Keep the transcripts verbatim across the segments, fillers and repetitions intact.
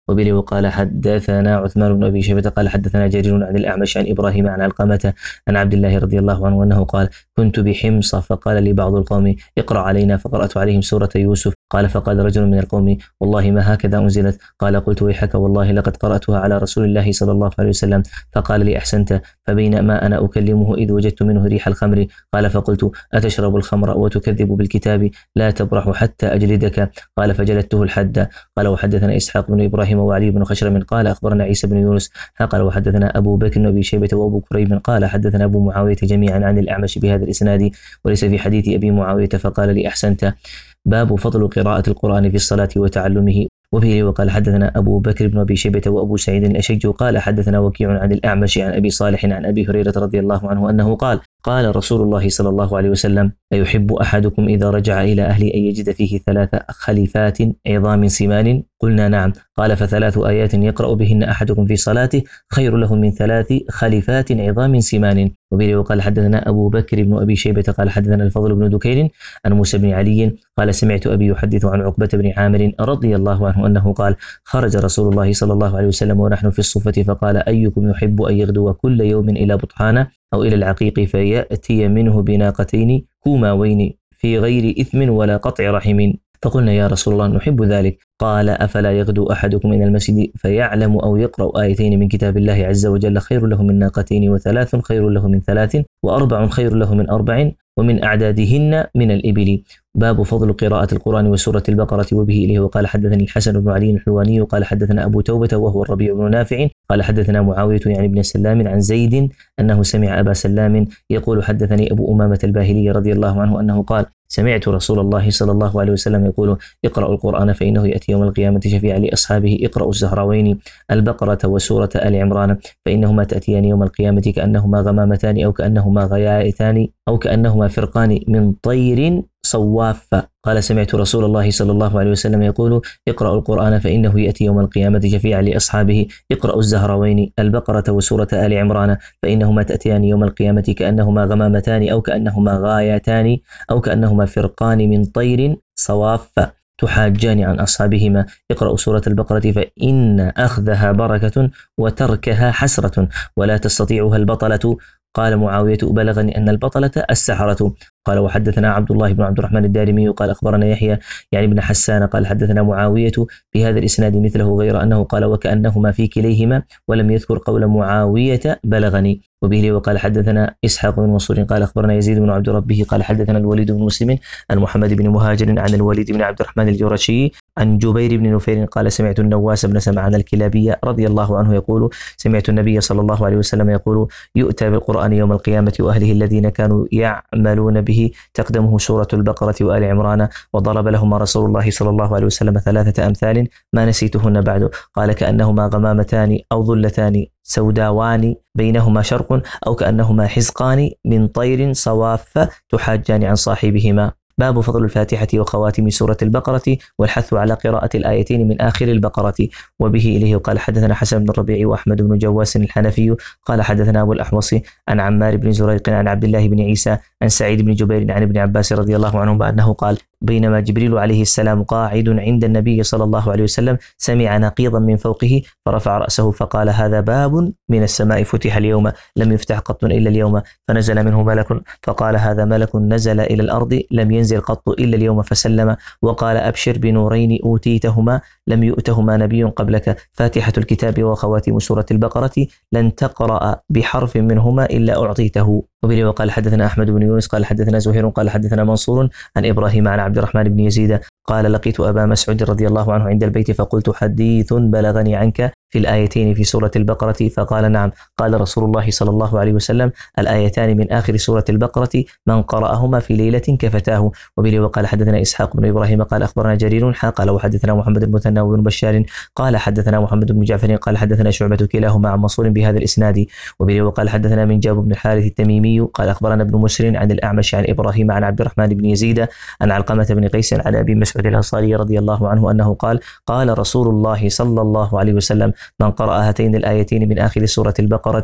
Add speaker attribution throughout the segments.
Speaker 1: وبه وقال حدثنا عثمان بن أبي شيبة قال حدثنا جرير عن الأعمش عن إبراهيم عن علقمة عن عبد الله رضي الله عنه أنه قال كنت بحمص فقال لي بعض القوم اقرأ علينا فقرأت عليهم سورة يوسف قال فقال رجل من القوم والله ما هكذا أنزلت قال قلت ويحك والله لقد قرأتها على رسول الله صلى الله عليه وسلم فقال لي أحسنت فبينما أنا أكلمه إذ وجدت منه ريح الخمر قال فقلت أتشرب الخمر وتكذب بالكتاب لا تبرح حتى أجلدك قال فجلدته الحد قال وحدثنا إسحاق بن إبراهيم وعلي بن خشرم قال أخبرنا عيسى بن يونس قال وحدثنا أبو بكر بن أبي شيبة وأبو كريب قال حدثنا أبو معاوية جميعا عن الأعمش بهذا الإسناد وليس في حديث أبي معاوية فقال لي أحسنت. باب فضل قراءة القرآن في الصلاة وتعلمه. وبه وقال حدثنا أبو بكر بن أبي شيبة وأبو سعيد الأشج قال حدثنا وكيع عن الأعمش عن أبي صالح عن أبي هريرة رضي الله عنه أنه قال قال رسول الله صلى الله عليه وسلم أيحب أحدكم إذا رجع إلى أهله أن يجد فيه ثلاث خليفات عظام سمان قلنا نعم قال فثلاث آيات يقرأ بهن أحدكم في صلاته خير له من ثلاث خليفات عظام سمان. وبه وقال حدثنا أبو بكر بن أبي شيبة قال حدثنا الفضل بن دكين عن موسى بن علي قال سمعت أبي يحدث عن عقبة بن عامر رضي الله عنه أنه قال خرج رسول الله صلى الله عليه وسلم ونحن في الصفة فقال أيكم يحب أن يغدو كل يوم إلى بطحان أو إلى العقيق فيأتي منه بناقتين كوماوين في غير إثم ولا قطع رحم فقلنا يا رسول الله نحب ذلك قال أفلا يغدو أحدكم إلى المسجد فيعلم أو يقرأ آيتين من كتاب الله عز وجل خير له من ناقتين وثلاث خير له من ثلاث وأربع خير له من أربع ومن أعدادهن من الإبل. باب فضل قراءة القرآن وسورة البقرة. وبه إليه وقال حدثني الحسن بن علي الحلواني قال حدثنا أبو توبة وهو الربيع بن نافع قال حدثنا معاوية يعني بن سلام عن زيد أنه سمع أبا سلام يقول حدثني أبو أمامة الباهلي رضي الله عنه أنه قال سمعت رسول الله صلى الله عليه وسلم يقول اقرأوا القرآن فإنه يأتي يوم القيامة شفيعا لأصحابه اقرأوا الزهراوين البقرة وسورة آل عمران فإنهما تأتيان يوم القيامة كأنهما غمامتان أو كأنهما غيائتان أو كأنهما فرقان من طير صواف. قال سمعت رسول الله صلى الله عليه وسلم يقول اقرأوا القرآن فإنه يأتي يوم القيامة شفيعا لأصحابه اقرأوا الزهراوين البقرة وسورة آل عمران فإنهما تأتيان يوم القيامة كأنهما غمامتان أو كأنهما غايتان أو كأنهما فرقان من طير صواف تحاجان عن أصحابهما اقرأوا سورة البقرة فإن أخذها بركة وتركها حسرة ولا تستطيعها البطلة. قال معاوية بلغني أن البطلة السحرة. قال وحدثنا عبد الله بن عبد الرحمن الدارمي قال أخبرنا يحيى يعني بن حسان قال حدثنا معاوية بهذا الإسناد مثله غير أنه قال وكأنهما في كليهما ولم يذكر قول معاوية بلغني. وبه وقال حدثنا إسحاق بن منصور قال أخبرنا يزيد بن عبد ربه قال حدثنا الوليد بن مسلم عن محمد بن مهاجر عن الوليد بن عبد الرحمن الجرشي عن جبير بن نفير قال سمعت النواس بن سمعان الكلابي رضي الله عنه يقول سمعت النبي صلى الله عليه وسلم يقول يؤتى بالقرآن يوم القيامة وأهله الذين كانوا يعملون به تقدمه سورة البقرة وآل عمران وضرب لهما رسول الله صلى الله عليه وسلم ثلاثة أمثال ما نسيتهن بعد قال كأنهما غمامتان أو ظلتان سوداوان بينهما شرق أو كأنهما حزقان من طير صواف تحاجان عن صاحبهما. باب فضل الفاتحة وخواتم سورة البقرة والحث على قراءة الآيتين من آخر البقرة. وبه إليه قال حدثنا حسن بن الربيع وأحمد بن جواس الحنفي قال حدثنا أبو الأحوص عن عمار بن زريق عن عبد الله بن عيسى عن سعيد بن جبير عن ابن عباس رضي الله عنهما أنه قال بينما جبريل عليه السلام قاعد عند النبي صلى الله عليه وسلم سمع نقيضا من فوقه فرفع رأسه فقال هذا باب من السماء فتح اليوم لم يفتح قط إلا اليوم فنزل منه ملك فقال هذا ملك نزل إلى الأرض لم ينزل قط إلا اليوم فسلم وقال أبشر بنورين أوتيتهما لم يؤتهما نبي قبلك فاتحة الكتاب وخواتم سورة البقرة لن تقرأ بحرف منهما إلا أعطيته. وبه وقال حدثنا أحمد بن يونس قال حدثنا زهير قال حدثنا منصور عن إبراهيم عن عبد الرحمن بن يزيد قال لقيت أبا مسعود رضي الله عنه عند البيت فقلت حديث بلغني عنك في الآيتين في سورة البقرة فقال نعم قال رسول الله صلى الله عليه وسلم الآيتان من آخر سورة البقرة من قرأهما في ليلة كفتاه. وبه وقال حدثنا إسحاق بن إبراهيم قال أخبرنا جرير قال وحدثنا محمد المثنى بن بشار قال حدثنا محمد بن جعفر قال حدثنا شعبة كلاهما عن منصور بهذا الإسناد. وبه وقال حدثنا من جاب بن الحارث التميمي قال أخبرنا ابن مسر عن الأعمش عن إبراهيم عن عبد الرحمن بن يزيد عن علقمة بن قيس عن أبي مسعود الأنصاري رضي الله عنه أنه قال قال رسول الله صلى الله عليه وسلم من قرأ هاتين الآيتين من آخر سورة البقرة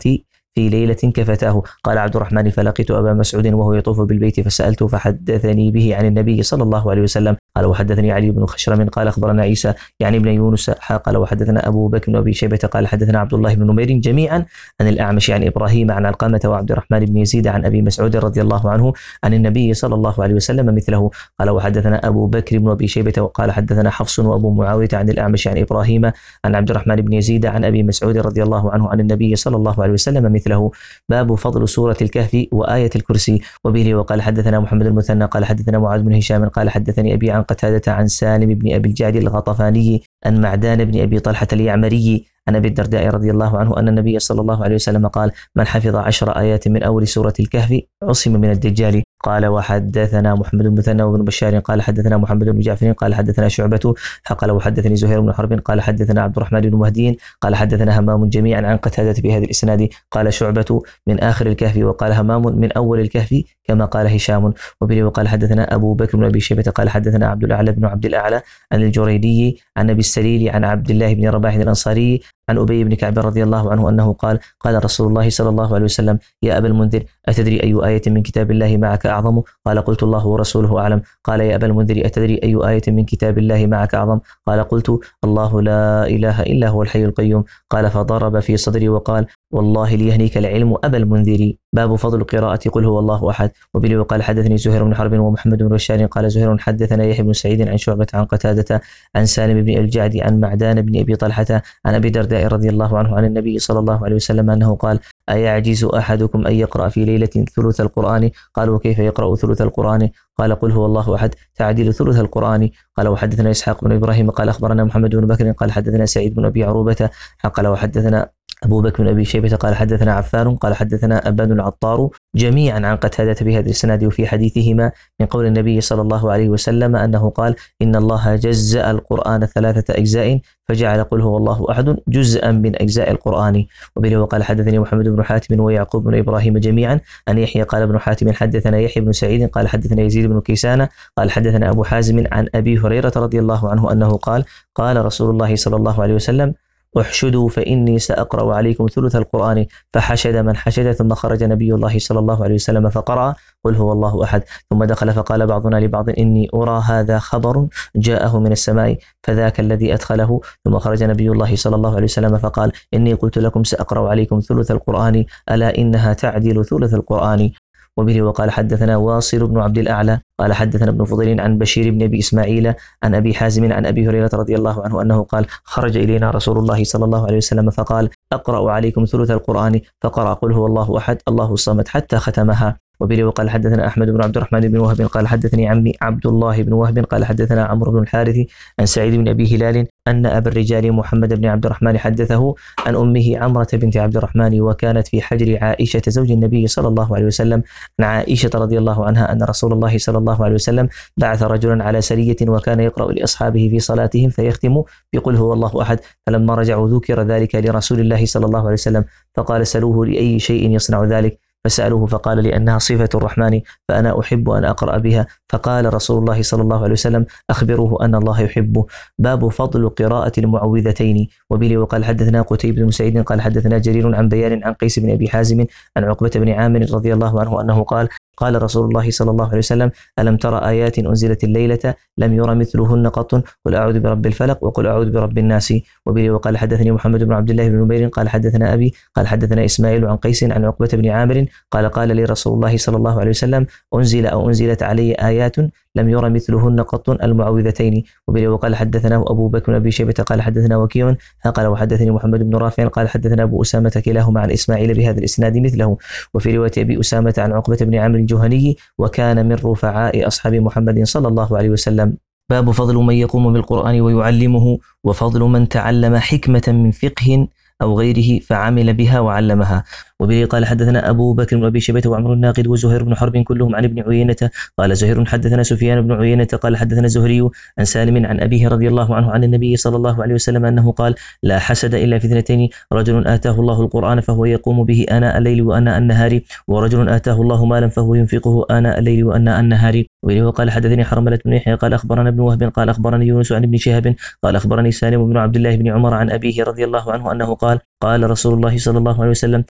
Speaker 1: في ليلة كفتاه. قال عبد الرحمن: فلقيت أبا مسعود وهو يطوف بالبيت فسألته فحدثني به عن النبي صلى الله عليه وسلم. قال: وحدثني علي بن خشرم قال أخبرنا عيسى يعني ابن يونس قال: وحدثنا أبو بكر وأبي شيبة قال حدثنا عبد الله بن نمير جميعا عن الأعمش عن إبراهيم عن علقمة وعبد الرحمن بن يزيد عن أبي مسعود رضي الله عنه عن النبي صلى الله عليه وسلم مثله. قال: وحدثنا أبو بكر بن أبي شيبة وقال حدثنا حفص وأبو معاوية عن الأعمش عن إبراهيم عن عبد الرحمن بن يزيد عن أبي مسعود رضي الله عنه عن النبي صلى الله عليه وسلم مثله. باب فضل سورة الكهف وآية الكرسي. وبه وقال حدثنا محمد المثنى قال حدثنا معاذ بن هشام قال حدثني أبي عن قتادة عن سالم بن أبي الجعد الغطفاني عن معدان بن أبي طلحة اليعمري عن أبي الدرداء رضي الله عنه أن النبي صلى الله عليه وسلم قال: من حفظ عشر آيات من أول سورة الكهف عصم من الدجال. قال: وحدثنا محمد بن مثنى وابن بشار قال حدثنا محمد بن جعفر قال حدثنا شعبة قال: وحدثني زهير بن حرب قال حدثنا عبد الرحمن بن مهدي قال حدثنا همام جميعا عن قتادة بهذا الإسناد. قال شعبة: من آخر الكهف، وقال همام: من أول الكهف، كما قال هشام. وبه وقال حدثنا أبو بكر بن أبي شيبة قال حدثنا عبد الأعلى بن عبد الأعلى عن الجريدي عن أبي السليل عن عبد الله بن رباح الأنصاري عن أبي بن كعب رضي الله عنه أنه قال: قال رسول الله صلى الله عليه وسلم: يا أبا المنذر، أتدري أي آية من كتاب الله معك أعظم؟ قال: قلت: الله ورسوله أعلم. قال: يا أبا المنذر، أتدري أي آية من كتاب الله معك أعظم؟ قال: قلت: الله لا إله إلا هو الحي القيوم. قال: فضرب في صدري وقال: والله ليهنيك العلم أبا المنذر. باب فضل قراءة قل هو الله أحد. وبه وقال حدثني زهير بن حرب ومحمد بن بشار قال زهير حدثنا يحيى بن سعيد عن شعبة عن قتادة عن سالم بن الجعد عن معدان بن أبي طلحة عن أبي الدرداء رضي الله عنه عن النبي صلى الله عليه وسلم أنه قال: أيعجز أحدكم أن يقرأ في ليلة ثلث القرآن؟ قالوا: كيف يقرأ ثلث القرآن؟ قال: قل هو الله أحد تعديل ثلث القرآن. قال: وحدثنا إسحاق بن إبراهيم قال أخبرنا محمد بن بكر قال حدثنا سعيد بن أبي عروبة قال: وحدثنا أبو بكر بن أبي شيبة قال حدثنا عفان قال حدثنا أبان العطار جميعا عن قتادة بهذا الإسناد. وفي حديثهما من قول النبي صلى الله عليه وسلم أنه قال: إن الله جزأ القرآن ثلاثة أجزاء فجعل قل هو الله أحد جزءا من أجزاء القرآن. وبه وقال حدثني محمد بن حاتم ويعقوب بن إبراهيم جميعا أن يحيى قال ابن حاتم حدثنا يحيى بن سعيد قال حدثنا يزيد بن كيسان قال حدثنا أبو حازم عن أبي هريرة رضي الله عنه أنه قال: قال رسول الله صلى الله عليه وسلم: احشدوا فإني سأقرأ عليكم ثلث القرآن. فحشد من حشد ثم خرج نبي الله صلى الله عليه وسلم فقرأ قل هو الله أحد. ثم دخل فقال بعضنا لبعض: إني أرى هذا خبر جاءه من السماء فذاك الذي أدخله. ثم خرج نبي الله صلى الله عليه وسلم فقال: إني قلت لكم سأقرأ عليكم ثلث القرآن، ألا إنها تعدل ثلث القرآن. وبه وقال حدثنا واصل بن عبد الأعلى قال حدثنا ابن فضيل عن بشير بن أبي إسماعيل عن أبي حازم عن أبي هريرة رضي الله عنه أنه قال: خرج إلينا رسول الله صلى الله عليه وسلم فقال: أقرأ عليكم ثلث القرآن، فقرأ قل هو الله أحد الله الصمد حتى ختمها. وبه وقال حدثنا أحمد بن عبد الرحمن بن وهب قال حدثني عمي عبد الله بن وهب قال حدثنا عمرو بن الحارث عن سعيد بن أبي هلال أن أبا الرجال محمد بن عبد الرحمن حدثه عن أمه عمرة بنت عبد الرحمن وكانت في حجر عائشة زوج النبي صلى الله عليه وسلم عن عائشة رضي الله عنها أن رسول الله صلى الله عليه وسلم بعث رجلا على سرية وكان يقرأ لأصحابه في صلاتهم فيختم بقل هو الله أحد. فلما رجعوا ذكر ذلك لرسول الله صلى الله عليه وسلم فقال: سلوه لأي شيء يصنع ذلك؟ فسألوه فقال: لأنها صفة الرحمن فأنا أحب أن أقرأ بها. فقال رسول الله صلى الله عليه وسلم: أخبروه أن الله يحبه. باب فضل قراءة المعوذتين. وبه وقال حدثنا قتيبة بن سعيد قال حدثنا جرير عن بيان عن قيس بن أبي حازم عن عقبة بن عامر رضي الله عنه أنه قال: قال رسول الله صلى الله عليه وسلم: ألم ترى آيات أنزلت الليلة لم ير مثلهن قط؟ قل أعوذ برب الفلق وقل أعوذ برب الناس. وبه وقال حدثني محمد بن عبد الله بن نمير قال حدثنا أبي قال حدثنا إسماعيل عن قيس عن عقبة بن عامر قال: قال لي رسول الله صلى الله عليه وسلم: أنزل أو أنزلت علي آيات لم ير مثلهن قط المعوذتين. وبه وقال حدثنا أبو بكر بن أبي شيبة قال حدثنا وكيع قال وحدثني محمد بن رافع قال حدثنا أبو أسامة كلاهما عن إسماعيل بهذا الإسناد مثله. وفي رواية أبي أسامة عن عقبة بن عامر الجهني وكان من رفعاء أصحاب محمد صلى الله عليه وسلم. باب فضل من يقوم بالقرآن ويعلمه وفضل من تعلم حكمة من فقه أو غيره فعمل بها وعلمها. وبه قال حدثنا أبو بكر بن أبي شيبة وعمر الناقد وزهير بن حرب كلهم عن ابن عيينة قال زهير حدثنا سفيان بن عيينة قال حدثنا الزهري عن سالم عن أبيه رضي الله عنه عن النبي صلى الله عليه وسلم أنه قال: لا حسد إلا في اثنتين: رجل آتاه الله القرآن فهو يقوم به آناء الليل وآناء النهار، ورجل آتاه الله مالا فهو ينفقه آناء الليل وآناء النهار. وبه قال حدثني حرملة بن يحيى قال أخبرنا ابن وهب قال أخبرني يونس عن ابن شهاب قال أخبرني سالم بن عبد الله بن عمر عن أبيه رضي الله عنه أنه قال: قال رسول الله صلى الله عليه وسلم: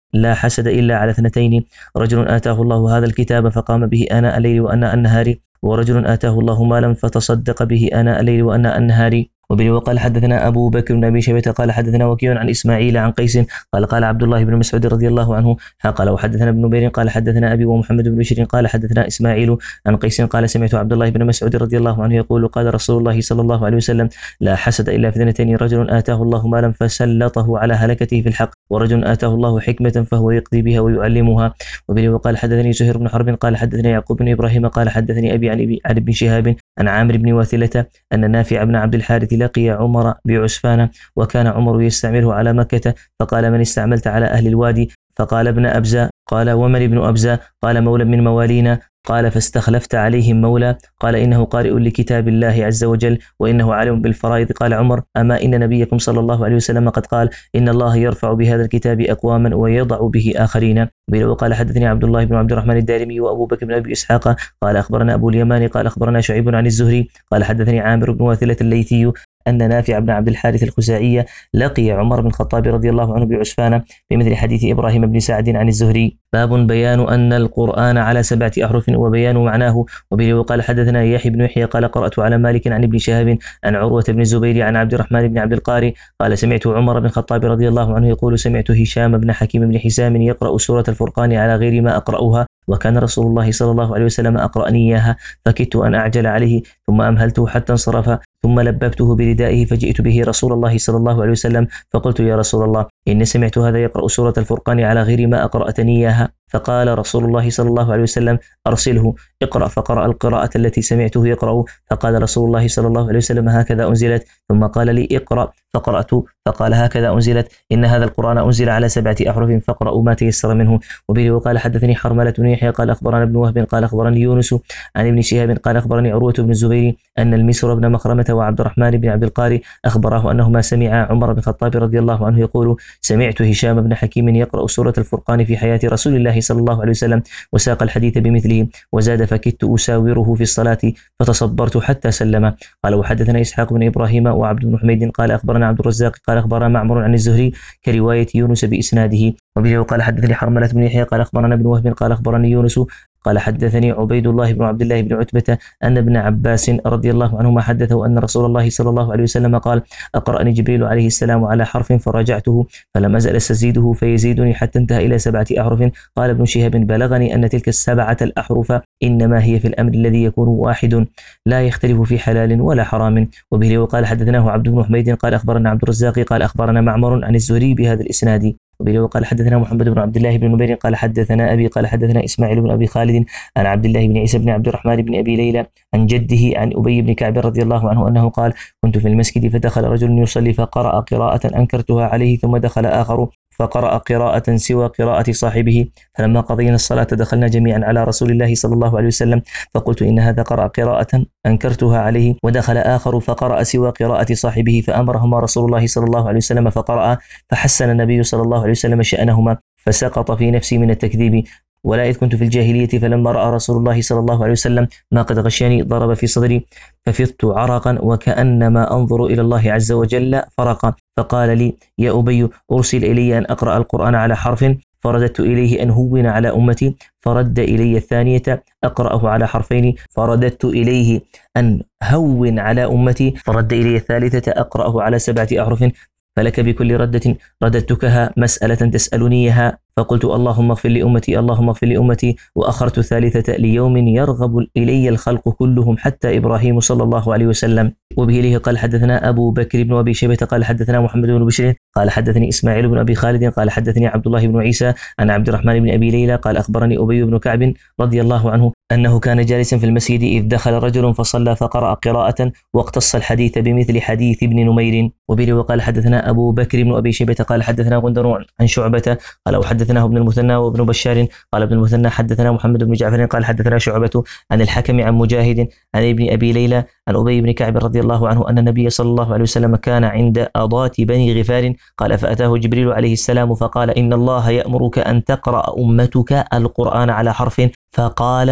Speaker 1: لا حسد إلا على اثنتين: رجل آتاه الله هذا الكتاب فقام به آناء الليل وآناء النهار، ورجل آتاه الله مالا فتصدق به آناء الليل وآناء النهار. وبه وقال حدثنا أبو بكر بن أبي شيبة قال حدثنا وكيع عن إسماعيل عن قيس قال قال عبد الله بن مسعود رضي الله عنه قال وحدثنا ابن نمير قال حدثنا أبي ومحمد بن بشير قال حدثنا إسماعيل عن قيس قال سمعت عبد الله بن مسعود رضي الله عنه يقول قال رسول الله صلى الله عليه وسلم: لا حسد إلا في اثنتين: رجل آتاه الله مالا فسلطه على هلكته في الحق، ورجل آتاه الله حكمة فهو يقضي بها ويعلمها. وبه وقال حدثني زهير بن حرب قال حدثنا يعقوب بن إبراهيم قال حدثني أبي عن ابن شهاب عن عامر بن واثلة أن نافع بن عبد الحارث لقي عمر بعسفان، وكان عمر يستعمله على مكة، فقال: من استعملت على أهل الوادي؟ فقال: ابن أبزة. قال: ومن ابن أبزة؟ قال: مولى من موالينا. قال: فاستخلفت عليهم مولى؟ قال: إنه قارئ لكتاب الله عز وجل وإنه عالم بالفرائض. قال عمر: أما إن نبيكم صلى الله عليه وسلم قد قال: إن الله يرفع بهذا الكتاب أقواما ويضع به آخرين. وقال حدثني عبد الله بن عبد الرحمن الدارمي وأبو بكر بن أبي إسحاق قال أخبرنا أبو اليمان قال أخبرنا شعيب عن الزهري قال حدثني عامر بن واثلة الليثي أن نافع بن عبد الحارث الخزاعي لقي عمر بن الخطاب رضي الله عنه بعسفان بمثل حديث إبراهيم بن سعد عن الزهري. باب بيان أن القرآن على سبعة أحرف وبيان معناه. وبه وقال حدثنا يحيى بن يحيى قال قرأت على مالك عن ابن شهاب عن عروة بن الزبير عن عبد الرحمن بن عبد القاري قال سمعت عمر بن الخطاب رضي الله عنه يقول: سمعت هشام بن حكيم بن حسام يقرأ سورة الفرقان على غير ما أقرأها، وكان رسول الله صلى الله عليه وسلم أقرأني إياها، فكدت أن أعجل عليه ثم أمهلته حتى انصرف، ثم لببته بردائه فجئت به رسول الله صلى الله عليه وسلم فقلت: يا رسول الله، إني سمعت هذا يقرأ سورة الفرقان على غير ما أقرأتني إياها. فقال رسول الله صلى الله عليه وسلم: أرسله، اقرأ. فقرأ القراءة التي سمعته يقرأ، فقال رسول الله صلى الله عليه وسلم: هكذا أنزلت. ثم قال لي: اقرأ، فقرأت، فقال: هكذا أنزلت، إن هذا القرآن أنزل على سبعة أحرف فاقرأوا ما تيسر منه. وبه وقال حدثني حرملة بن يحيى قال أخبرنا ابن وهب قال أخبرني يونس عن ابن شهاب قال أخبرني عروة بن الزبير أن المسور بن مخرمة وعبد الرحمن بن عبد القاري أخبراه أنهما سمعا عمر بن الخطاب رضي الله عنه يقول: سمعت هشام بن حكيم يقرأ سورة الفرقان في حياة رسول الله صلى الله عليه وسلم، وساق الحديث بمثله وزاد: فكدت أساوره في الصلاة فتصبرت حتى سلم. قال وحدثنا إسحاق بن إبراهيم وعبد بن حميد قال أخبرنا عبد الرزاق قال أخبرنا معمر عن الزهري كرواية يونس بإسناده. وبه قال حدثني حرملة بن يحيى قال أخبرنا ابن وهب قال أخبرني يونس قال حدثني عبيد الله بن عبد الله بن عتبة أن ابن عباس رضي الله عنهما حدثه أن رسول الله صلى الله عليه وسلم قال: أقرأني جبريل عليه السلام على حرف فراجعته فلم أزل أستزيده فيزيدني حتى انتهى إلى سبعة أحرف. قال ابن شهاب: بلغني أن تلك السبعة الأحرف إنما هي في الأمر الذي يكون واحد لا يختلف في حلال ولا حرام. وبه وقال حدثناه عبد بن حميد قال أخبرنا عبد الرزاق قال أخبرنا معمر عن الزهري بهذا الإسناد. وبه وقال حدثنا محمد بن عبد الله بن نمير قال حدثنا أبي قال حدثنا إسماعيل بن أبي خالد عن عبد الله بن عيسى بن عبد الرحمن بن أبي ليلى عن جده عن أبي بن كعب رضي الله عنه أنه قال: كنت في المسجد فدخل رجل يصلي فقرأ قراءة أنكرتها عليه، ثم دخل آخر فقرأ قراءة سوى قراءة صاحبه، فلما قضينا الصلاة دخلنا جميعا على رسول الله صلى الله عليه وسلم فقلت: إن هذا قرأ قراءة أنكرتها عليه. ودخل آخر فقرأ سوى قراءة صاحبه فأمرهما رسول الله صلى الله عليه وسلم فقرأ، فحسن النبي صلى الله عليه وسلم شأنهما، فسقط في نفسي من التكذيب. ولا إذ كنت في الجاهلية فلما رأى رسول الله صلى الله عليه وسلم ما قد غشيني ضرب في صدري ففضت عرقا وكأنما أنظر إلى الله عز وجل فرقا، فقال لي: يا أبي، أرسل إلي أن أقرأ القرآن على حرف، فرددت إليه أن هون على أمتي، فرد إلي الثانية أقرأه على حرفين، فرددت إليه أن هون على أمتي، فرد إلي الثالثة أقرأه على سبعة أحرف، فلك بكل ردة رددتكها مسألة تسألنيها، فقلت: اللهم اغفر لأمتي اللهم اغفر لأمتي، وأخرت الثالثة ليوم يرغب إلي الخلق كلهم حتى إبراهيم صلى الله عليه وسلم. وبه له قال حدثنا أبو بكر بن أبي شيبة قال حدثنا محمد بن بشير قال حدثني إسماعيل بن أبي خالد قال حدثني عبد الله بن عيسى عن عبد الرحمن بن أبي ليلى قال أخبرني أبي بن كعب رضي الله عنه أنه كان جالسا في المسجد إذ دخل رجل فصلى فقرأ قراءة واقتص الحديث بمثل حديث ابن نمير. وبه وقال حدثنا أبو بكر بن أبي شيبة قال حدثنا غندر عن شعبة قال وحدثناه ابن المثنى وابن بشار قال ابن المثنى حدثنا محمد بن جعفر قال حدثنا شعبة عن الحكم عن مجاهد عن ابن أبي ليلى عن أبي بن كعب رضي الله عنه أن النبي صلى الله عليه وسلم كان عند أضات بني غفار قال فأتاه جبريل عليه السلام فقال: إن الله يأمرك أن تقرأ أمتك القرآن على حرف، فقال: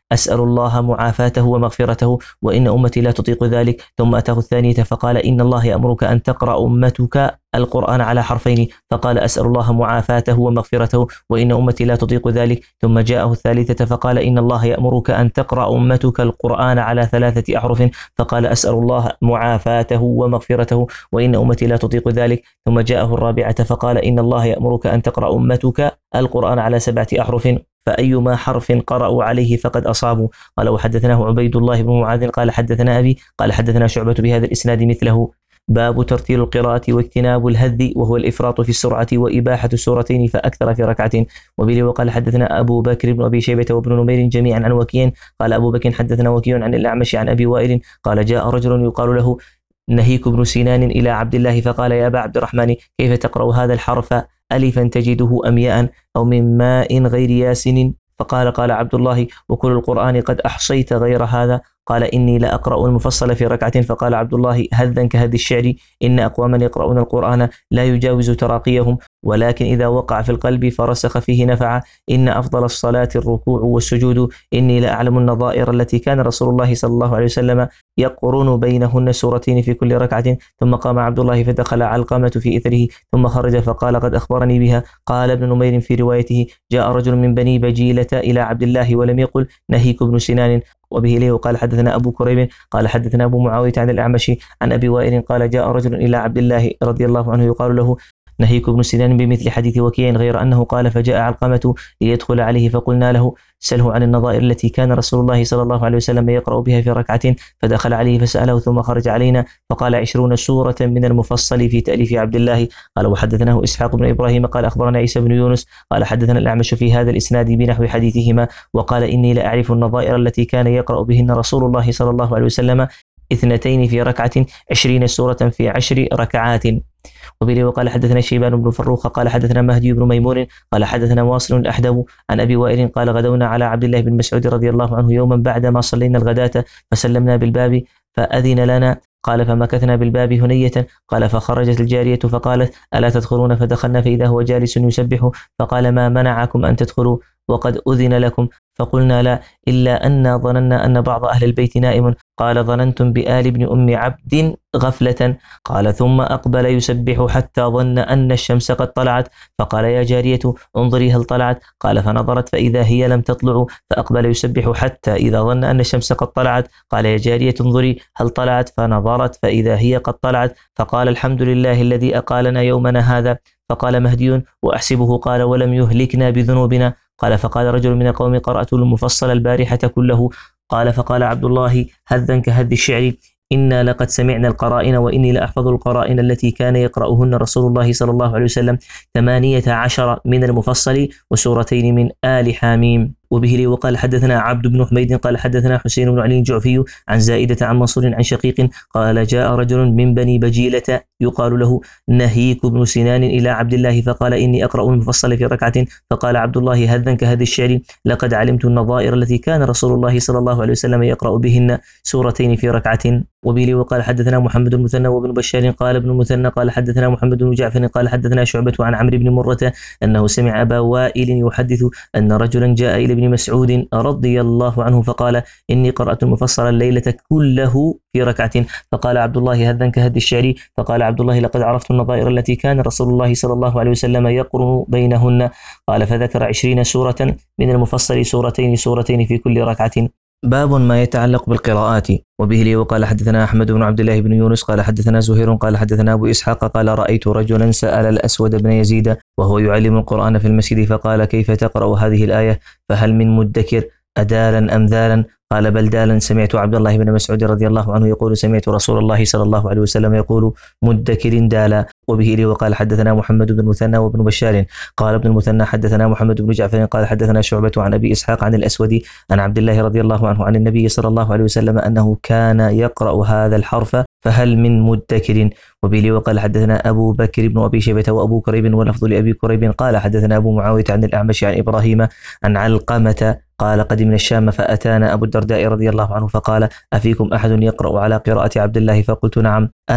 Speaker 1: أسأل الله معافاته ومغفرته وإن أمتي لا تطيق ذلك. ثم أتاه الثانية فقال إن الله يأمرك أن تقرأ أمتك القرآن على حرفين، فقال أسأل الله معافاته ومغفرته وإن أمتي لا تطيق ذلك. ثم جاءه الثالثة فقال إن الله يأمرك أن تقرأ أمتك القرآن على ثلاثة أحرف، فقال أسأل الله معافاته ومغفرته وإن أمتي لا تطيق ذلك. ثم جاءه الرابعة فقال إن الله يأمرك أن تقرأ أمتك القرآن على سبعة أحرف، فأيما حرف قرأوا عليه فقد أصابوا. قال وحدثناه عبيد الله بن معاذ قال حدثنا أبي قال حدثنا شعبة بهذا الإسناد مثله. باب ترتيل القراءة واجتناب الهذ، وهو الإفراط في السرعة وإباحة السورتين فأكثر في ركعة. وبه وقال حدثنا أبو بكر بن أبي شيبة وابن نمير جميعا عن وكيع قال أبو بكر حدثنا وكيع عن الأعمش عن أبي وائل قال جاء رجل يقال له نهيك بن سنان إلى عبد الله فقال يا أبا عبد الرحمن كيف تقرأ هذا الحرف ألفا تجده أم ياء أو من ماء غير ياسن؟ فقال قال عبد الله وكل القرآن قد أحصيت غير هذا؟ قال إني لأقرأ المفصل في ركعة. فقال عبد الله هذا كهذ الشعر إن أقواما يقرؤون القرآن لا يجاوز تراقيهم، ولكن إذا وقع في القلب فرسخ فيه نفع. إن أفضل الصلاة الركوع والسجود. إني لأعلم النظائر التي كان رسول الله صلى الله عليه وسلم يقرن بينهن سورتين في كل ركعة. ثم قام عبد الله فدخل علقمة في إثره ثم خرج فقال قد أخبرني بها. قال ابن نمير في روايته جاء رجل من بني بجيلة إلى عبد الله ولم يقل نهيك بن سنان. وبه إليه قال حدثنا أبو كريب قال حدثنا أبو معاوية عن الأعمش عن أبي وائل قال جاء رجل إلى عبد الله رضي الله عنه يقال له نهيك بن سنان بمثل حديث وكيع غير أنه قال فجاء علقمة ليدخل عليه فقلنا له سله عن النظائر التي كان رسول الله صلى الله عليه وسلم يقرأ بها في ركعة. فدخل عليه فسأله ثم خرج علينا فقال عشرون سورة من المفصل في تأليف عبد الله. قال وحدثناه إسحاق بن إبراهيم قال أخبرنا عيسى بن يونس قال حدثنا الأعمش في هذا الإسناد بنحو حديثهما وقال إني لأعرف النظائر التي كان يقرأ بهن رسول الله صلى الله عليه وسلم اثنتين في ركعة عشرين سورة في عشر ركعات. وبه وقال حدثنا شيبان بن فروخ قال حدثنا مهدي بن ميمون قال حدثنا واصل الأحدب عن أبي وائل قال غدونا على عبد الله بن مسعود رضي الله عنه يوما بعدما صلينا الغداة فسلمنا بالباب فأذن لنا قال فمكثنا بالباب هنية قال فخرجت الجارية فقالت ألا تدخلون؟ فدخلنا فإذا هو جالس يسبح فقال ما منعكم أن تدخلوا وقد أذن لكم؟ فقلنا لا إلا أن ظننا أن بعض أهل البيت نائم. قال ظننتم بآل ابن أم عبد غفلة. قال ثم أقبل يسبح حتى ظن أن الشمس قد طلعت فقال يا جارية انظري هل طلعت؟ قال فنظرت فإذا هي لم تطلع فأقبل يسبح حتى إذا ظن أن الشمس قد طلعت قال يا جارية انظري هل طلعت؟ فنظرت فإذا هي قد طلعت فقال الحمد لله الذي أقالنا يومنا هذا. فقال مهدي وأحسبه قال ولم يهلكنا بذنوبنا. قال فقال رجل من القوم قرأت المفصل البارحة كله. قال فقال عبد الله هذا كهذ الشعر إنا لقد سمعنا القرائن وإني لأحفظ القرائن التي كان يقرأهن رسول الله صلى الله عليه وسلم ثمانية عشر من المفصل وسورتين من آل حاميم. وبه لي وقال حدثنا عبد بن حميد قال حدثنا حسين بن علي الجعفي عن زائدة عن منصور عن شقيق قال جاء رجل من بني بجيلة يقال له نهيك بن سنان إلى عبد الله فقال إني أقرأ المفصل في ركعة. فقال عبد الله هذا كهذا الشعر لقد علمت النظائر التي كان رسول الله صلى الله عليه وسلم يقرأ بهن سورتين في ركعة. وبه لي وقال حدثنا محمد المثنى وابن بشار قال ابن المثنى قال حدثنا محمد بن جعفر قال حدثنا شعبة عن عمرو بن مرة أنه سمع أبا وائل يحدث أن رجلا جاء إلى ابن مسعود رضي الله عنه فقال إني قرأت المفصل الليلة كله في ركعة. فقال عبد الله هذا كهذ الشعر. فقال عبد الله لقد عرفت النظائر التي كان رسول الله صلى الله عليه وسلم يقرن بينهن. قال فذكر عشرين سورة من المفصل سورتين سورتين في كل ركعة. باب ما يتعلق بالقراءات. وبه لي وقال حدثنا أحمد بن عبد الله بن يونس قال حدثنا زهير قال حدثنا أبو إسحاق قال رأيت رجلا سأل الأسود بن يزيد وهو يعلم القرآن في المسجد فقال كيف تقرأ هذه الآية فهل من مدكر أدالا أم ذالا؟ قال بل دالا. سمعت عبد الله بن مسعود رضي الله عنه يقول سمعت رسول الله صلى الله عليه وسلم يقول مدكر دالا. وبه لي وقال حدثنا محمد بن المثنى وابن بشار قال ابن المثنى حدثنا محمد بن جعفر قال حدثنا شعبة عن أبي إسحاق عن الأسود عن عبد الله رضي الله عنه عن النبي صلى الله عليه وسلم أنه كان يقرأ هذا الحرف فهل من مدكر. وبه لي وقال حدثنا أبو بكر بن أبي شيبة وأبو كريب واللفظ لأبي كريب قال حدثنا أبو معاوية عن الأعمش عن إبراهيم عن علقمة قال قدمنا الشام فأتانا أبو الدرداء رضي الله عنه فقال أفيكم أحد يقرأ على قراءة عبد الله؟ فقلت نعم أنا.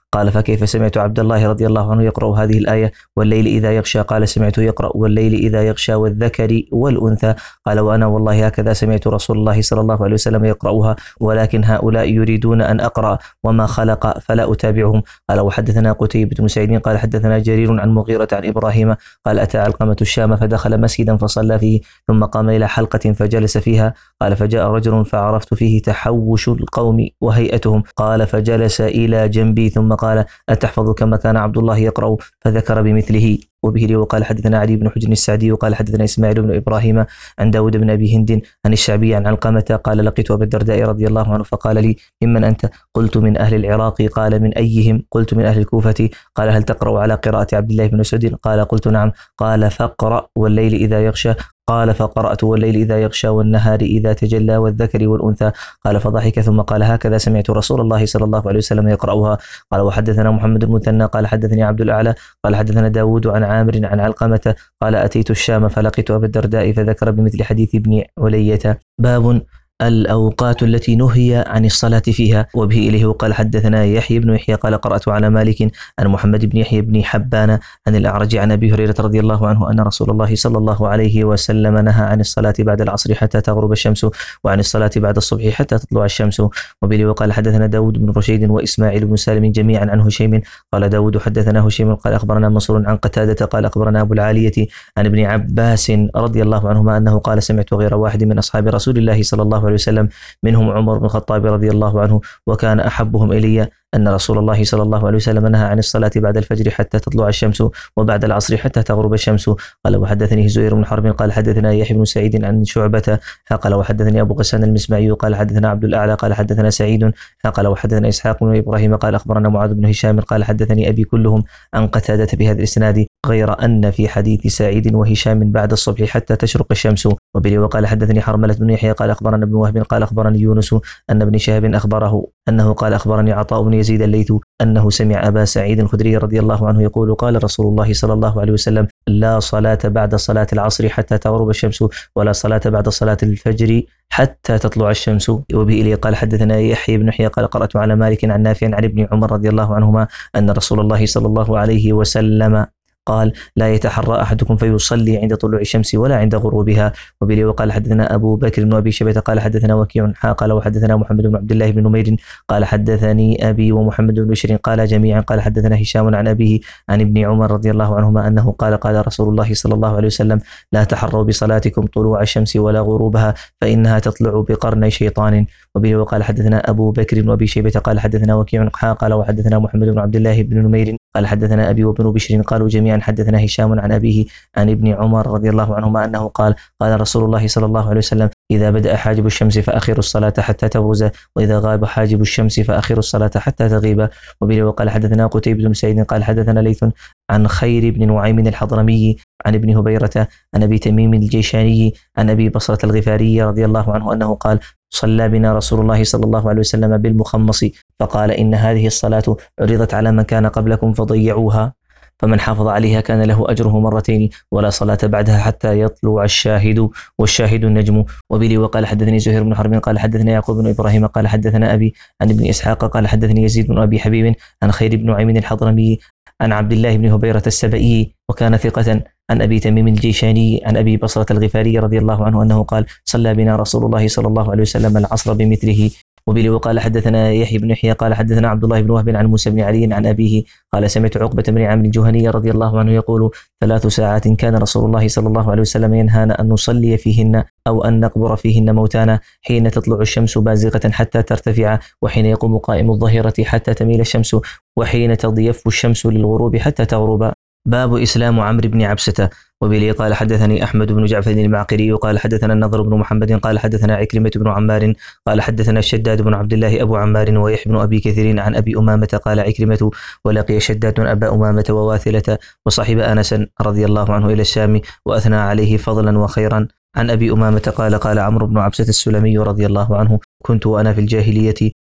Speaker 1: قال فكيف سمعت عبد الله رضي الله عنه يقرأ هذه الآية والليل إذا يغشى؟ قال سمعته يقرأ والليل إذا يغشى والذكر والأنثى. قال وأنا والله هكذا سمعت رسول الله صلى الله عليه وسلم يقرأها، ولكن هؤلاء يريدون أن أقرأ وما خلق فلا أتابعهم. قال وحدثنا قتيبة بن سعيد قال حدثنا جرير عن مغيرة عن إبراهيم قال أتى علقمة الشام فدخل مسجدا فصلى فيه ثم قام إلى حلقة فجلس فيها. قال فجاء رجل فعرفت فيه تحوش القوم وهيئتهم. قال فجلس إلى جنبي ثم قال أتحفظ كما كان عبد الله يقرأ؟ فذكر بمثله. وبه وقال حدثنا علي بن حجر السعدي وقال حدثنا إسماعيل بن إبراهيم عن داود بن أبي هند عن الشعبي عن علقمة قال لقيت أبا الدرداء رضي الله عنه فقال لي ممن أنت؟ قلت من أهل العراق. قال من أيهم؟ قلت من أهل الكوفة. قال هل تقرأ على قراءة عبد الله بن مسعود؟ قال قلت نعم. قال فاقرأ والليل إذا يغشى. قال فقرأت والليل إذا يغشى والنهار إذا تجلى والذكر والأنثى. قال فضحك ثم قال هكذا سمعت رسول الله صلى الله عليه وسلم يقرأها. قال وحدثنا محمد المثنى قال حدثني عبد الأعلى قال حدثنا داود عن عامر عن علقمة قال أتيت الشام فلقيت أبا الدرداء فذكر بمثل حديث ابن علية. باب الأوقات التي نهي عن الصلاة فيها. وبه إليه وقال حدثنا يحيى بن يحيى قال قرأت على مالك عن محمد بن يحيى بن حبان عن الأعرج عن أبي هريرة رضي الله عنه أن رسول الله صلى الله عليه وسلم نهى عن الصلاة بعد العصر حتى تغرب الشمس وعن الصلاة بعد الصبح حتى تطلع الشمس. وبه وقال حدثنا داود بن رشيد وإسماعيل بن سالم جميعا عن هشيم قال داود حدثنا هشيم قال أخبرنا منصور عن قتادة قال أخبرنا أبو العالية عن ابن عباس رضي الله عنهما أنه قال سمعت غير واحد من أصحاب رسول الله صلى الله عليه وسلم منهم عمر بن الخطاب رضي الله عنه وكان أحبهم إلي أن رسول الله صلى الله عليه وسلم نهى عن الصلاة بعد الفجر حتى تطلع الشمس وبعد العصر حتى تغرب الشمس. قال وحدثني زهير بن حرب قال حدثنا يحيى بن سعيد عن شعبة قال وحدثني أبو غسان المسمعي قال حدثنا عبد الأعلى قال حدثنا سعيد قال وحدثنا إسحاق بن إبراهيم قال أخبرنا معاذ بن هشام قال حدثني أبي كلهم عن قتادة بهذا الإسناد غير أن في حديث سعيد وهشام بعد الصبح حتى تشرق الشمس. وبه وقال حدثني حرملة بن يحيى قال أخبرنا ابن وهب قال أخبرني يونس أن ابن شهاب أخبره أنه قال أخبرني عطاء بن يزيد الليث أنه سمع أبا سعيد الخدري رضي الله عنه يقول قال رسول الله صلى الله عليه وسلم لا صلاة بعد صلاة العصر حتى تغرب الشمس ولا صلاة بعد صلاة الفجر حتى تطلع الشمس. وبه إليه قال حدثنا يحيى بن يحيى قال قرأت على مالك عن نافع عن ابن عمر رضي الله عنهما أن رسول الله صلى الله عليه وسلم قال لا يتحرى أحدكم فيصلي عند طلوع الشمس ولا عند غروبها. وبه وقال حدثنا أبو بكر بن أبي شيبة قال حدثنا وكيع قال وحدثنا محمد بن عبد الله بن نمير قال حدثني أبي ومحمد بن بشر قال جميعا قال حدثنا هشام عن أبيه عن ابن عمر رضي الله عنهما أنه قال قال رسول الله صلى الله عليه وسلم لا تحروا بصلاتكم طلوع الشمس ولا غروبها فإنها تطلع بقرن شيطان. وبه وقال حدثنا أبو بكر بن أبي شيبة قال حدثنا وكيع قال وحدثنا محمد بن عبد الله بن نمير قال حدثنا أبي وابن بشر قالوا جميعا حدثنا هشام عن أبيه عن ابن عمر رضي الله عنهما أنه قال قال رسول الله صلى الله عليه وسلم إذا بدأ حاجب الشمس فأخروا الصلاة حتى تبرز وإذا غاب حاجب الشمس فأخروا الصلاة حتى تغيب. وبه وقال حدثنا قتيبة بن سعيد قال حدثنا ليث عن خير بن نعيم الحضرمي عن ابن هبيرة عن أبي تميم الجيشاني عن أبي بصرة الغفاري رضي الله عنه أنه قال صلى بنا رسول الله صلى الله عليه وسلم بالمخمص فقال إن هذه الصلاة عرضت على من كان قبلكم فضيعوها فمن حافظ عليها كان له أجره مرتين ولا صلاة بعدها حتى يطلع الشاهد والشاهد النجم. وبه وقال حدثني زهير بن حرب قال حدثنا يعقوب بن إبراهيم قال حدثنا أبي عن ابن إسحاق قال حدثني يزيد بن أبي حبيب عن خير بن نعيم الحضرمي عن عبد الله بن هبيرة السبئي وكان ثقة عن أبي تميم الجيشاني عن أبي بصرة الغفاري رضي الله عنه أنه قال صلى بنا رسول الله صلى الله عليه وسلم العصر بمثله. وبه وقال حدثنا يحيى بن يحيى قال حدثنا عبد الله بن وهب عن موسى بن علي عن أبيه قال سمعت عقبة بن عامر الجهني رضي الله عنه يقول ثلاث ساعات كان رسول الله صلى الله عليه وسلم ينهانا أن نصلي فيهن أو أن نقبر فيهن موتانا حين تطلع الشمس بازغة حتى ترتفع وحين يقوم قائم الظهيرة حتى تميل الشمس وحين تضيف الشمس للغروب حتى تغرب. باب إسلام عمرو بن عبسة. وبه قال حدثني أحمد بن جعفر المعقري قال حدثنا النضر بن محمد قال حدثنا عكرمة بن عمار قال حدثنا الشداد بن عبد الله أبو عمار ويحيى بن أبي كثير عن أبي أمامة قال عكرمة ولقي شداد أبا أمامة وواثلة وصحب أنسا رضي الله عنه إلى الشام وأثنى عليه فضلا وخيرا. عن أبي أمامة قال قال عمرو بن عبسة السلمي رضي الله عنه كنت وأنا في الجاهلية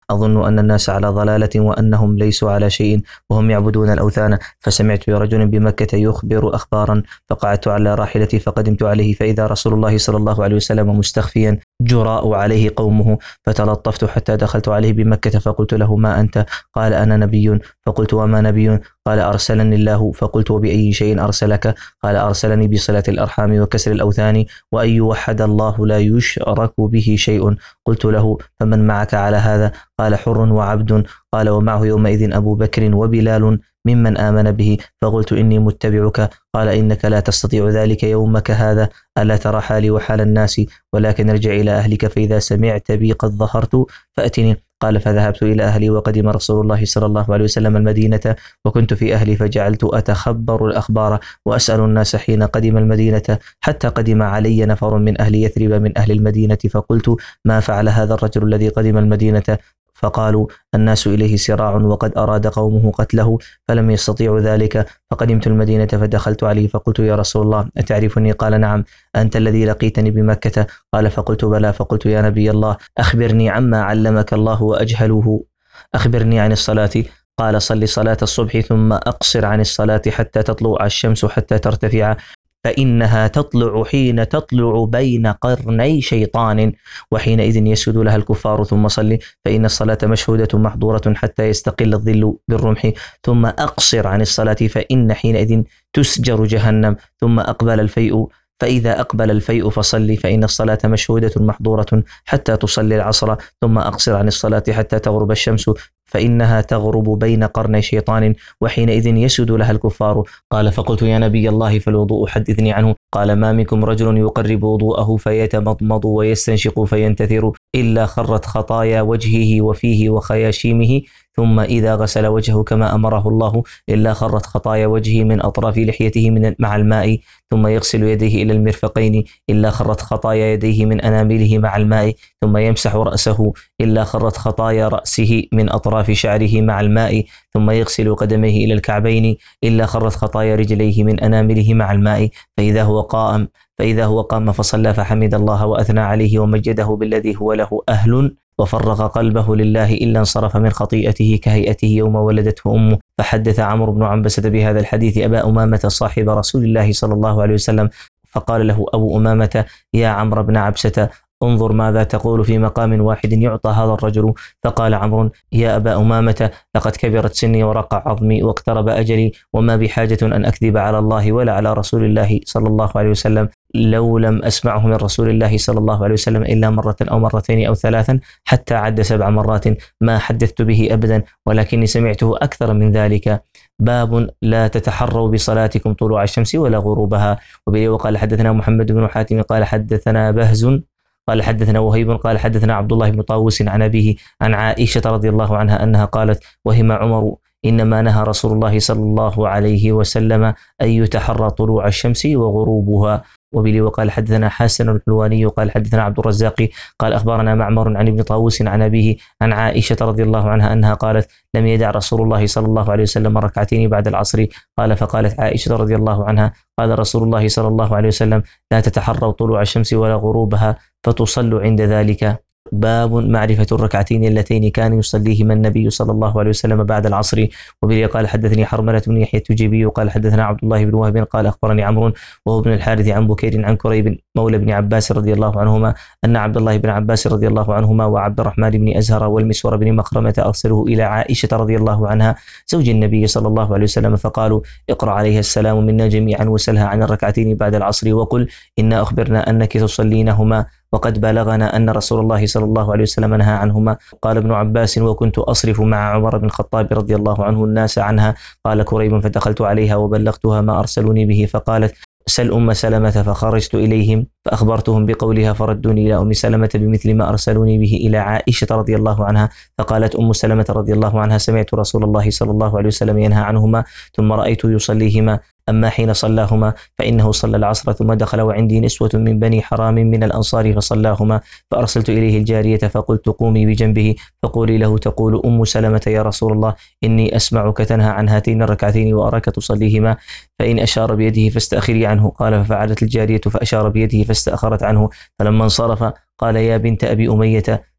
Speaker 1: أظن أن الناس على ضلالة وأنهم ليسوا على شيء وهم يعبدون الأوثان. فسمعت برجل بمكة يخبر أخبارا، فقعدت على راحلتي فقدمت عليه فإذا رسول الله صلى الله عليه وسلم مستخفيا جراء عليه قومه، فتلطفت حتى دخلت عليه بمكة فقلت له: ما أنت؟ قال: أنا نبي. فقلت: وما نبي؟ قال: أرسلني الله. فقلت: وبأي شيء أرسلك؟ قال: أرسلني بصلة الأرحام وكسر الأوثان وأن يوحد الله لا يشرك به شيء. قلت له: فمن معك على هذا؟ قال: حر وعبد. قال: ومعه يومئذ أبو بكر وبلال ممن آمن به. فقلت: إني متبعك. قال: إنك لا تستطيع ذلك يومك هذا، ألا ترى حالي وحال الناس؟ ولكن ارجع إلى أهلك فإذا سمعت بي قد ظهرت فأتني. قال: فذهبت إلى أهلي وقدم رسول الله صلى الله عليه وسلم المدينة وكنت في أهلي، فجعلت أتخبر الأخبار وأسأل الناس حين قدم المدينة، حتى قدم علي نفر من أهل يثرب من أهل المدينة، فقلت: ما فعل هذا الرجل الذي قدم المدينة؟ فقالوا: الناس إليه سراع وقد أراد قومه قتله فلم يستطيعوا ذلك. فقدمت المدينة فدخلت عليه فقلت: يا رسول الله أتعرفني؟ قال: نعم، أنت الذي لقيتني بمكة. قال: فقلت: بلى. فقلت: يا نبي الله أخبرني عما علمك الله وأجهله، أخبرني عن الصلاة. قال: صل صلاة الصبح ثم أقصر عن الصلاة حتى تطلع الشمس حتى ترتفع، فإنها تطلع حين تطلع بين قرني شيطان وحينئذ يسجد لها الكفار. ثم صل فإن الصلاة مشهودة محظورة حتى يستقل الظل بالرمح. ثم أقصر عن الصلاة فإن حينئذ تسجر جهنم. ثم أقبل الفيء فإذا أقبل الفيء فصلي فإن الصلاة مشهودة محظورة حتى تصلي العصر. ثم أقصر عن الصلاة حتى تغرب الشمس فإنها تغرب بين قرني شيطان وحينئذ يسجد لها الكفار. قال: فقلت: يا نبي الله فالوضوء حدثني عنه. قال: ما منكم رجل يقرب وضوءه فيتمضمض ويستنشق فينتثر إلا خرت خطايا وجهه وفيه وخياشيمه، ثم إذا غسل وجهه كما أمره الله إلا خرت خطايا وجهه من أطراف لحيته من مع الماء، ثم يغسل يديه إلى المرفقين إلا خرت خطايا يديه من أنامله مع الماء، ثم يمسح رأسه إلا خرت خطايا رأسه من أطراف شعره مع الماء، ثم يغسل قدميه إلى الكعبين إلا خرت خطايا رجليه من أنامله مع الماء. فإذا هو قائم فإذا هو قام فصلى فحمد الله وأثنى عليه ومجده بالذي هو له أهل وفرغ قلبه لله إلا انصرف من خطيئته كهيئته يوم ولدته أمه. فحدث عمرو بن عنبسة بهذا الحديث أبا أمامة صاحب رسول الله صلى الله عليه وسلم، فقال له أبو أمامة: يا عمرو بن عبسة، انظر ماذا تقول في مقام واحد يعطى هذا الرجل. فقال عمرو: يا أبا أمامة، لقد كبرت سني ورق عظمي واقترب أجلي، وما بحاجة أن أكذب على الله ولا على رسول الله صلى الله عليه وسلم، لو لم أسمعه من رسول الله صلى الله عليه وسلم إلا مرة أو مرتين أو ثلاثا حتى عد سبع مرات ما حدثت به أبدا، ولكني سمعته أكثر من ذلك. باب لا تتحروا بصلاتكم طلوع الشمس ولا غروبها. وبه وقال حدثنا محمد بن حاتم قال حدثنا بهز قال حدثنا وهيب قال حدثنا عبد الله بن طاووس عن أبيه عن عائشة رضي الله عنها أنها قالت: وهم عمر إنما نهى رسول الله صلى الله عليه وسلم أن يتحرى طلوع الشمس وغروبها. وبه وقال حدثنا حسن الحلواني قال حدثنا عبد الرزاق قال أخبرنا معمر عن ابن طاووس عن أبيه عن عائشة رضي الله عنها أنها قالت: لم يدع رسول الله صلى الله عليه وسلم ركعتين بعد العصر. قال فقالت عائشة رضي الله عنها: قال رسول الله صلى الله عليه وسلم: لا تتحروا طلوع الشمس ولا غروبها فتصلوا عند ذلك. باب معرفة الركعتين اللتين كان يصليهما النبي صلى الله عليه وسلم بعد العصر. وبه قال حدثني حرملة بن يحيى التجيبي قال حدثنا عبد الله بن وهب قال أخبرني عمرو وهو ابن الحارث عن بكير عن كريب مولى بن عباس رضي الله عنهما أن عبد الله بن عباس رضي الله عنهما وعبد الرحمن بن أزهر والمسور بن مخرمة أرسله إلى عائشة رضي الله عنها زوج النبي صلى الله عليه وسلم فقالوا: اقرأ عليها السلام منا جميعا وسلها عن الركعتين بعد العصر وقل إنا أخبرنا أنك تصلينهما وقد بلغنا أن رسول الله صلى الله عليه وسلم نهى عنهما. قال ابن عباس: وكنت أصرف مع عمر بن الخطاب رضي الله عنه الناس عنها. قال كريب: فدخلت عليها وبلغتها ما أرسلوني به، فقالت: سل أم سلمة، فخرجت إليهم فأخبرتهم بقولها فردوني إلى أم سلمة بمثل ما أرسلوني به إلى عائشة رضي الله عنها. فقالت أم سلمة رضي الله عنها: سمعت رسول الله صلى الله عليه وسلم ينهى عنهما ثم رأيت يصليهما، أما حين صلاهما فإنه صلى العصر ثم دخل وعندي نسوة من بني حرام من الأنصار فصلاهما، فأرسلت إليه الجارية فقلت: قومي بجنبه فقولي له تقول أم سلمة: يا رسول الله إني أسمعك تنهى عن هاتين الركعتين وأراك تصليهما، فإن أشار بيده فاستأخري عنه. قال ففعلت الجارية فأشار بيده فاستأخرت عنه، فلما انصرف قال: يا بنت أبي أمية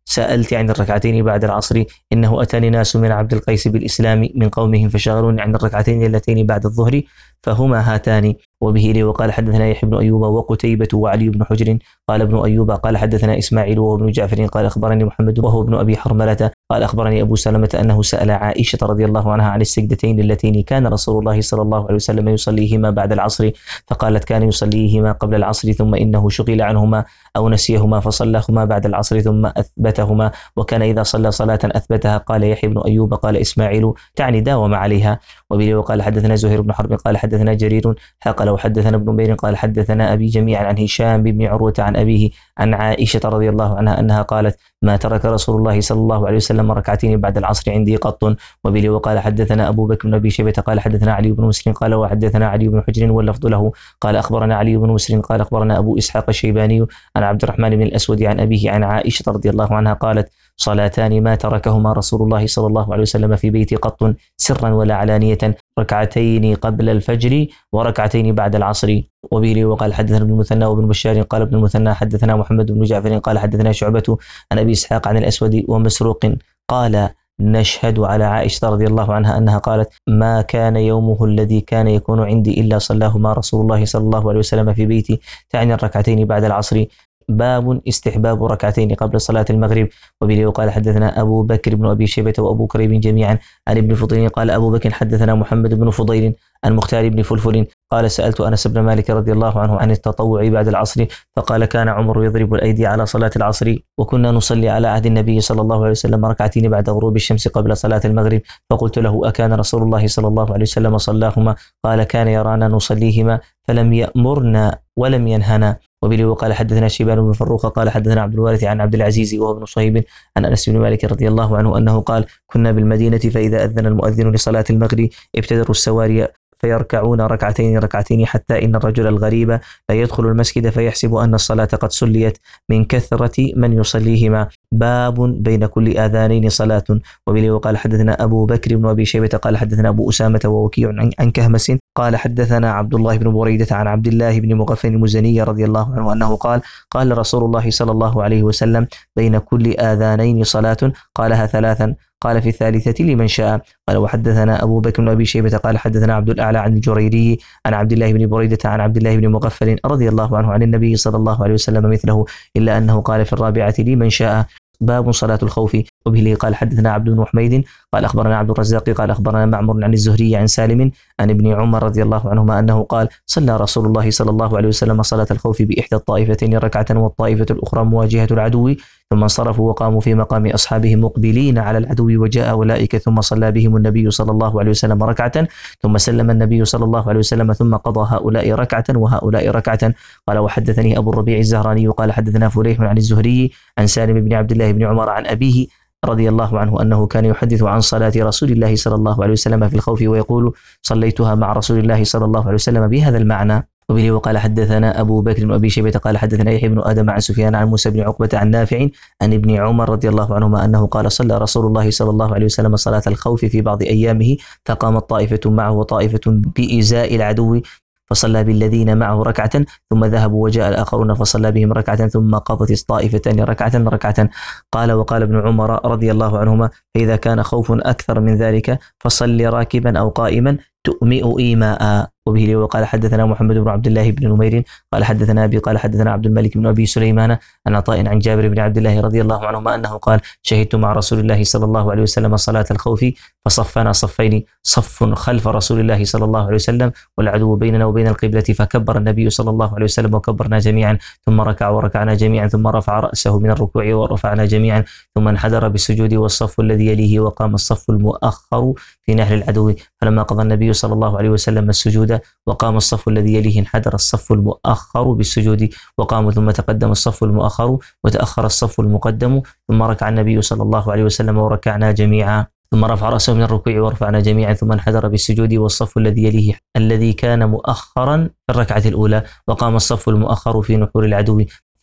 Speaker 1: سألت عن الركعتين بعد العصر إنه أتاني ناس من عبد القيس بالإسلام من قومهم فشغلوني عن الركعتين اللتين بعد الظهر فهما هاتان. وبه لي وقال حدثنا يحيى بن أيوب وقتيبة وعلي بن حجر قال ابن أيوب قال حدثنا إسماعيل وابن جعفر قال أخبرني محمد وهو ابن أبي حرملة قال أخبرني أبو سلمة أنه سأل عائشة رضي الله عنها عن السجدتين اللتين كان رسول الله صلى الله عليه وسلم يصليهما بعد العصر فقالت كان يصليهما قبل العصر ثم إنه شغل عنهما أو نسيهما فصلاهما بعد العصر ثم أثبتهما وكان إذا صلى صلاة أثبتها. قال يحيى بن أيوب قال إسماعيل تعني داوم عليها. وبه وقال حدثنا زهير بن حرب قال حدثنا جرير قال وحدثنا ابن بير قال حدثنا أبي جميعا عن هشام بن عروة عن أبيه عن عائشة رضي الله عنها أنها قالت ما ترك رسول الله صلى الله عليه وسلم ركعتين بعد العصر عندي قط. وبه وقال حدثنا أبو بكر بن أبي شيبة قال حدثنا علي بن مسلم قال وحدثنا علي بن حجر واللفظ له قال أخبرنا علي بن مسلم قال أخبرنا أبو إسحاق الشيباني عن عبد الرحمن بن الأسود عن أبيه عن عائشة رضي الله عنها قالت صلاتان ما تركهما رسول الله صلى الله عليه وسلم في بيتي قط سرا ولا علانية ركعتين قبل الفجر وركعتين بعد العصر. وبه وقال حدثنا ابن المثنى وابن بشار قال ابن المثنى حدثنا محمد بن جعفر قال حدثنا شعبة عن أبي إسحاق عن الأسود ومسروق قال نشهد على عائشة رضي الله عنها أنها قالت ما كان يومه الذي كان يكون عندي إلا صلاهما رسول الله صلى الله عليه وسلم في بيتي تعني الركعتين بعد العصر. باب استحباب ركعتين قبل صلاة المغرب. وبه وقال حدثنا أبو بكر بن أبي شيبة وأبو كريب جميعا عن ابن فضيل قال أبو بكر حدثنا محمد بن فضيل عن مختار بن فلفل قال سألت أنس بن مالك رضي الله عنه عن التطوع بعد العصر فقال كان عمر يضرب الأيدي على صلاة العصر وكنا نصلي على عهد النبي صلى الله عليه وسلم ركعتين بعد غروب الشمس قبل صلاة المغرب فقلت له أكان رسول الله صلى الله عليه وسلم صلاهما قال كان يرانا نصليهما فلم يأمرنا ولم ينهنا. وبه وقال حدثنا شيبان بن فروخ قال حدثنا عبد الوارث عن عبد العزيز وهو ابن صهيب عن أنس بن مالك رضي الله عنه أنه قال كنا بالمدينة فإذا أذن المؤذن لصلاة المغرب ابتدروا السواري فيركعون ركعتين ركعتين حتى إن الرجل الغريب لا يدخل المسجد فيحسب أن الصلاة قد صليت من كثرة من يصليهما. باب بين كل آذانين صلاة. وبه وقال حدثنا أبو بكر بن أبي شيبة قال حدثنا أبو أسامة ووكيع عن كهمس قال حدثنا عبد الله بن بريدة عن عبد الله بن مغفل المزني رضي الله عنه أنه قال قال رسول الله صلى الله عليه وسلم بين كل آذانين صلاة قالها ثلاثا قال في الثالثة لمن شاء. قال وحدثنا أبو بكر بن أبي شيبة قال حدثنا عبد الأعلى عن الجريري عن عبد الله بن بريدة عن عبد الله بن مغفل رضي الله عنه عن النبي صلى الله عليه وسلم مثله إلا أنه قال في الرابعة لمن شاء. باب صلاة الخوف. وبه قال حدثنا عبد بن حميد قال أخبرنا عبد الرزاق قال أخبرنا معمر عن الزهري عن سالم عن ابن عمر رضي الله عنهما أنه قال صلى رسول الله صلى الله عليه وسلم صلاة الخوف بإحدى الطائفتين ركعة والطائفة الأخرى مواجهة العدو ثم انصرفوا وقاموا في مقام أصحابهم مقبلين على العدو وجاء أولئك ثم صلى بهم النبي صلى الله عليه وسلم ركعة ثم سلم النبي صلى الله عليه وسلم ثم قضى هؤلاء ركعة وهؤلاء ركعة. قال وحدثني أبو الربيع الزهراني قال حدثنا فليح عن الزهري عن سالم بن عبد الله بن عمر عن أبيه رضي الله عنه أنه كان يحدث عن صلاة رسول الله صلى الله عليه وسلم في الخوف ويقول صليتها مع رسول الله صلى الله عليه وسلم بهذا المعنى. وبه وقال حدثنا أبو بكر بن أبي شيبة قال حدثنا يحيى بن آدم عن سفيان عن موسى بن عقبة عن نافع عن ابن عمر رضي الله عنهما أنه قال صلى رسول الله صلى الله عليه وسلم صلاة الخوف في بعض أيامه فقامت طائفة معه وطائفة بإزاء العدو فصلى بالذين معه ركعة ثم ذهبوا وجاء الآخرون فصلى بهم ركعة ثم قضت الطائفتان ركعة ركعة. قال وقال ابن عمر رضي الله عنهما فإذا كان خوف أكثر من ذلك فصل راكبا أو قائما تؤمئ إيماء. وبه وقال حدثنا محمد بن عبد الله بن نمير قال حدثنا أبي قال حدثنا عبد الملك بن أبي سليمان عن عطاء عن جابر بن عبد الله رضي الله عنهما أنه قال شهدت مع رسول الله صلى الله عليه وسلم صلاة الخوف فصفنا صفين صف خلف رسول الله صلى الله عليه وسلم والعدو بيننا وبين القبلة فكبر النبي صلى الله عليه وسلم وكبرنا جميعا ثم ركع وركعنا جميعا ثم رفع رأسه من الركوع ورفعنا جميعا ثم انحدر بالسجود والصف الذي يليه وقام الصف المؤخر في نهر العدو فلما قضى النبي صلى الله عليه وسلم السجود وقام الصف الذي يليه انحدر الصف المؤخر بالسجود وقام ثم تقدم الصف المؤخر وتأخر الصف المقدم ثم ركع النبي صلى الله عليه وسلم وركعنا جميعا ثم رفع رأسه من الركوع ورفعنا جميعا ثم انحدر بالسجود والصف الذي يليه الذي كان مؤخرا في الركعة الأولى وقام الصف المؤخر في نحور العدو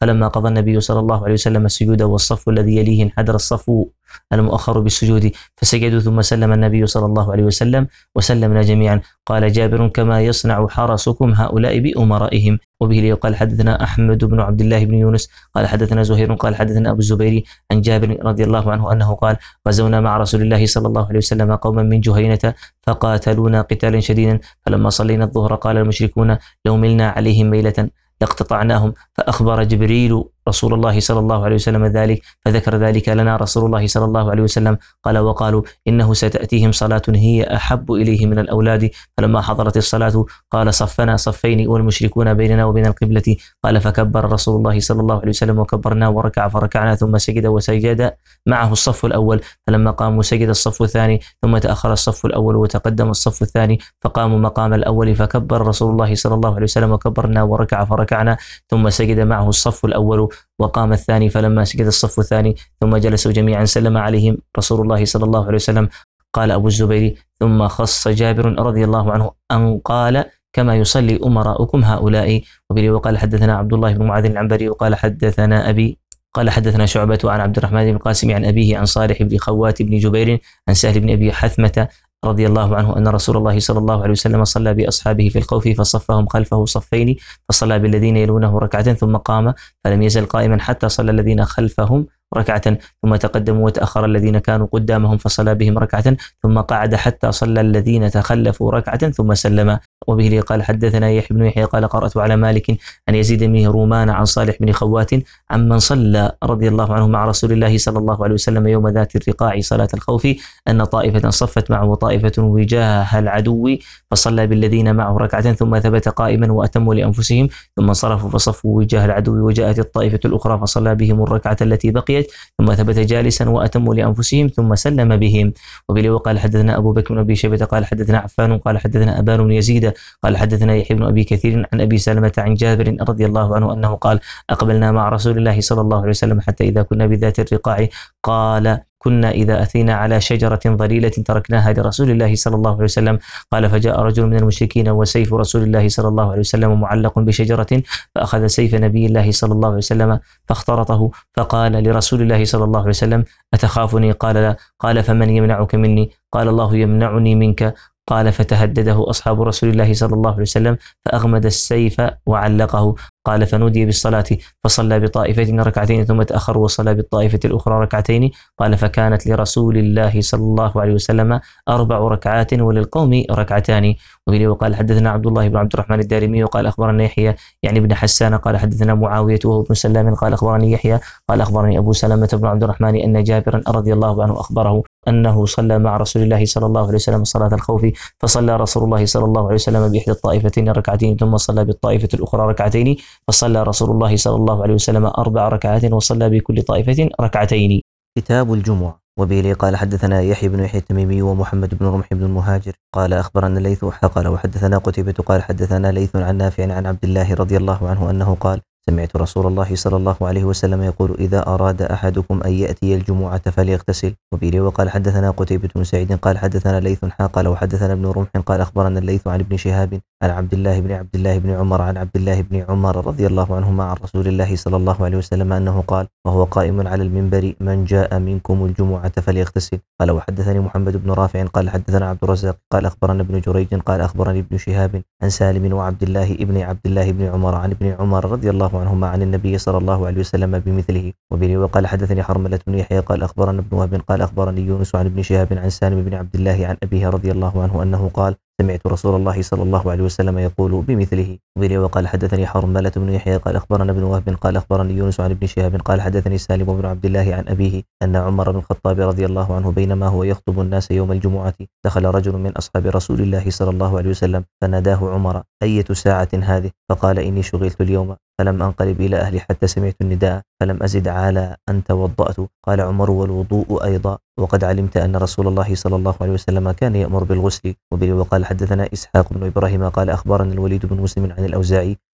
Speaker 1: فلما قضى النبي صلى الله عليه وسلم السجود والصف الذي يليه انحدر الصف المؤخر بالسجود فسجدوا ثم سلم النبي صلى الله عليه وسلم وسلمنا جميعا. قال جابر كما يصنع حرسكم هؤلاء بأمرائهم. وبه قال حدثنا أحمد بن عبد الله بن يونس قال حدثنا زهير قال حدثنا أبو الزبير عن جابر رضي الله عنه أنه قال غزونا مع رسول الله صلى الله عليه وسلم قوما من جهينة فقاتلونا قتالا شديدا فلما صلينا الظهر قال المشركون لو ملنا عليهم ميلة لاقتطعناهم فأخبر جبريل رسول الله صلى الله عليه وسلم ذلك فذكر ذلك لنا رسول الله صلى الله عليه وسلم قال وقالوا إنه ستأتيهم صلاة هي أحب إليه من الأولاد فلما حضرت الصلاة قال صفنا صفين والمشركون بيننا وبين القبلة قال فكبر رسول الله صلى الله عليه وسلم وكبرنا وركع فركعنا ثم سجد وسجد معه الصف الأول فلما قاموا سجد الصف الثاني ثم تأخر الصف الأول وتقدم الصف الثاني فقاموا مقام الأول فكبر رسول الله صلى الله عليه وسلم وكبرنا وركع فركعنا ثم سجد معه الصف الأول وقام الثاني فلما سجد الصف الثاني ثم جلسوا جميعا سلم عليهم رسول الله صلى الله عليه وسلم. قال أبو الزبير ثم خص جابر رضي الله عنه أن قال كما يصلي أمراؤكم هؤلاء. وبه وقال حدثنا عبد الله بن معاذ العنبري وقال حدثنا أبي قال حدثنا شعبة عن عبد الرحمن بن القاسم عن أبيه عن صالح بن خوات بن جبير عن سهل بن أبي حثمة رضي الله عنه أن رسول الله صلى الله عليه وسلم صلى بأصحابه في الخوف فصفهم خلفه صفين فصلى بالذين يلونه ركعة ثم قام فلم يزل قائما حتى صلى الذين خلفهم ركعة ثم تقدموا وتأخر الذين كانوا قدامهم فصلى بهم ركعة ثم قعد حتى صلى الذين تخلفوا ركعة ثم سلم. وبه قال حدثنا يحيى بن يحيى قال قرأت على مالك عن يزيد بن رومان عن صالح بن خوات عمن صلى رضي الله عنه مع رسول الله صلى الله عليه وسلم يوم ذات الرقاع صلاة الخوف أن طائفة صفت معه وطائفة وجاه العدو فصلى بالذين معه ركعة ثم ثبت قائما وأتموا لأنفسهم ثم انصرفوا فصفوا وجاه العدو وجاءت الطائفة الأخرى فصلى بهم الركعة التي بقيت ثم ثبت جالسا وأتموا لأنفسهم ثم سلم بهم. وبه وقال حدثنا أبو بكر بن أبي شيبة قال حدثنا عفان قال حدثنا أبان بن يزيد قال حدثنا يحيى بن أبي كثير عن أبي سلمة عن جابر رضي الله عنه أنه قال أقبلنا مع رسول الله صلى الله عليه وسلم حتى إذا كنا بذات الرقاع قال كنا إذا أتينا على شجرة ظليلة تركناها لرسول الله صلى الله عليه وسلم قال فجاء رجل من المشركين وسيف رسول الله صلى الله عليه وسلم معلق بشجرة فأخذ سيف نبي الله صلى الله عليه وسلم فاخترطه فقال لرسول الله صلى الله عليه وسلم أتخافني؟ قال لا. قال فمن يمنعك مني؟ قال الله يمنعني منك. قال فتهدده أصحاب رسول الله صلى الله عليه وسلم فأغمد السيف وعلقه. قال فنودي بالصلاة فصلى بطائفة ركعتين ثم تأخر وصلى بالطائفة الأخرى ركعتين. قال فكانت لرسول الله صلى الله عليه وسلم أربع ركعات وللقوم ركعتان. وبه وقال حدثنا عبد الله بن عبد الرحمن الدارمي وقال أخبرنا يحيى يعني ابن حسان قال حدثنا معاوية وهو ابن سلام قال أخبرني يحيى قال أخبرني أبو سلمة بن عبد الرحمن أن جابرا رضي الله عنه أخبره أنه صلى مع رسول الله صلى الله عليه وسلم صلاة الخوف فصلى رسول الله صلى الله عليه وسلم بإحدى الطائفتين ركعتين ثم صلى بالطائفة الأخرى ركعتين فصلى رسول الله صلى الله عليه وسلم أربع ركعات وصلى بكل طائفة ركعتين. كتاب الجمعة. وبه قال حدثنا يحيى بن يحيى التميمي ومحمد بن رمح بن المهاجر قال أخبرنا الليث قال وحدثنا قتيبة قال حدثنا ليث عن نافع عن عبد الله رضي الله عنه أنه قال سمعت رسول الله صلى الله عليه وسلم يقول إذا أراد أحدكم أن يأتي الجمعة فليغتسل. وبه وقال حدثنا قتيبة بن سعيد قال حدثنا ليث قال وحدثنا ابن رمح قال أخبرنا الليث عن ابن شهاب عن عبد الله بن عبد الله بن عمر عن عبد الله بن عمر رضي الله عنهما عن رسول الله صلى الله عليه وسلم أنه قال وهو قائم على المنبر من جاء منكم الجمعة فليغتسل. قال وحدثني محمد بن رافع قال حدثنا عبد الرزاق قال أخبرنا ابن جريج قال أخبرني ابن شهاب عن سالم وعبد الله ابن عبد الله بن عمر عن ابن عمر رضي الله عنهما عن النبي صلى الله عليه وسلم بمثله. وبه وقال حدثني حرملة بن يحيى قال أخبرنا ابن وهب قال أخبرني يونس عن ابن شهاب عن سالم بن عبد الله عن أبيه رضي الله عنه أنه قال سمعت رسول الله صلى الله عليه وسلم يقول بمثله. وبه وقال حدثني حرملة بن يحيى قال أخبرنا ابن وهب قال أخبرني يونس عن ابن شهاب قال حدثني سالم بن عبد الله عن أبيه أن عمر بن الخطاب رضي الله عنه بينما هو يخطب الناس يوم الجمعة دخل رجل من أصحاب رسول الله صلى الله عليه وسلم فناداه عمر أية ساعة هذه؟ فقال إني شغلت اليوم فلم أنقلب إلى أهلي حتى سمعت النداء فلم أزد على أن توضأت. قال عمر والوضوء أيضا وقد علمت أن رسول الله صلى الله عليه وسلم كان يأمر بالغسل. وبه وقال حدثنا إسحاق بن إبراهيم قال أخبرنا الوليد بن مسلم عن الأوزاعي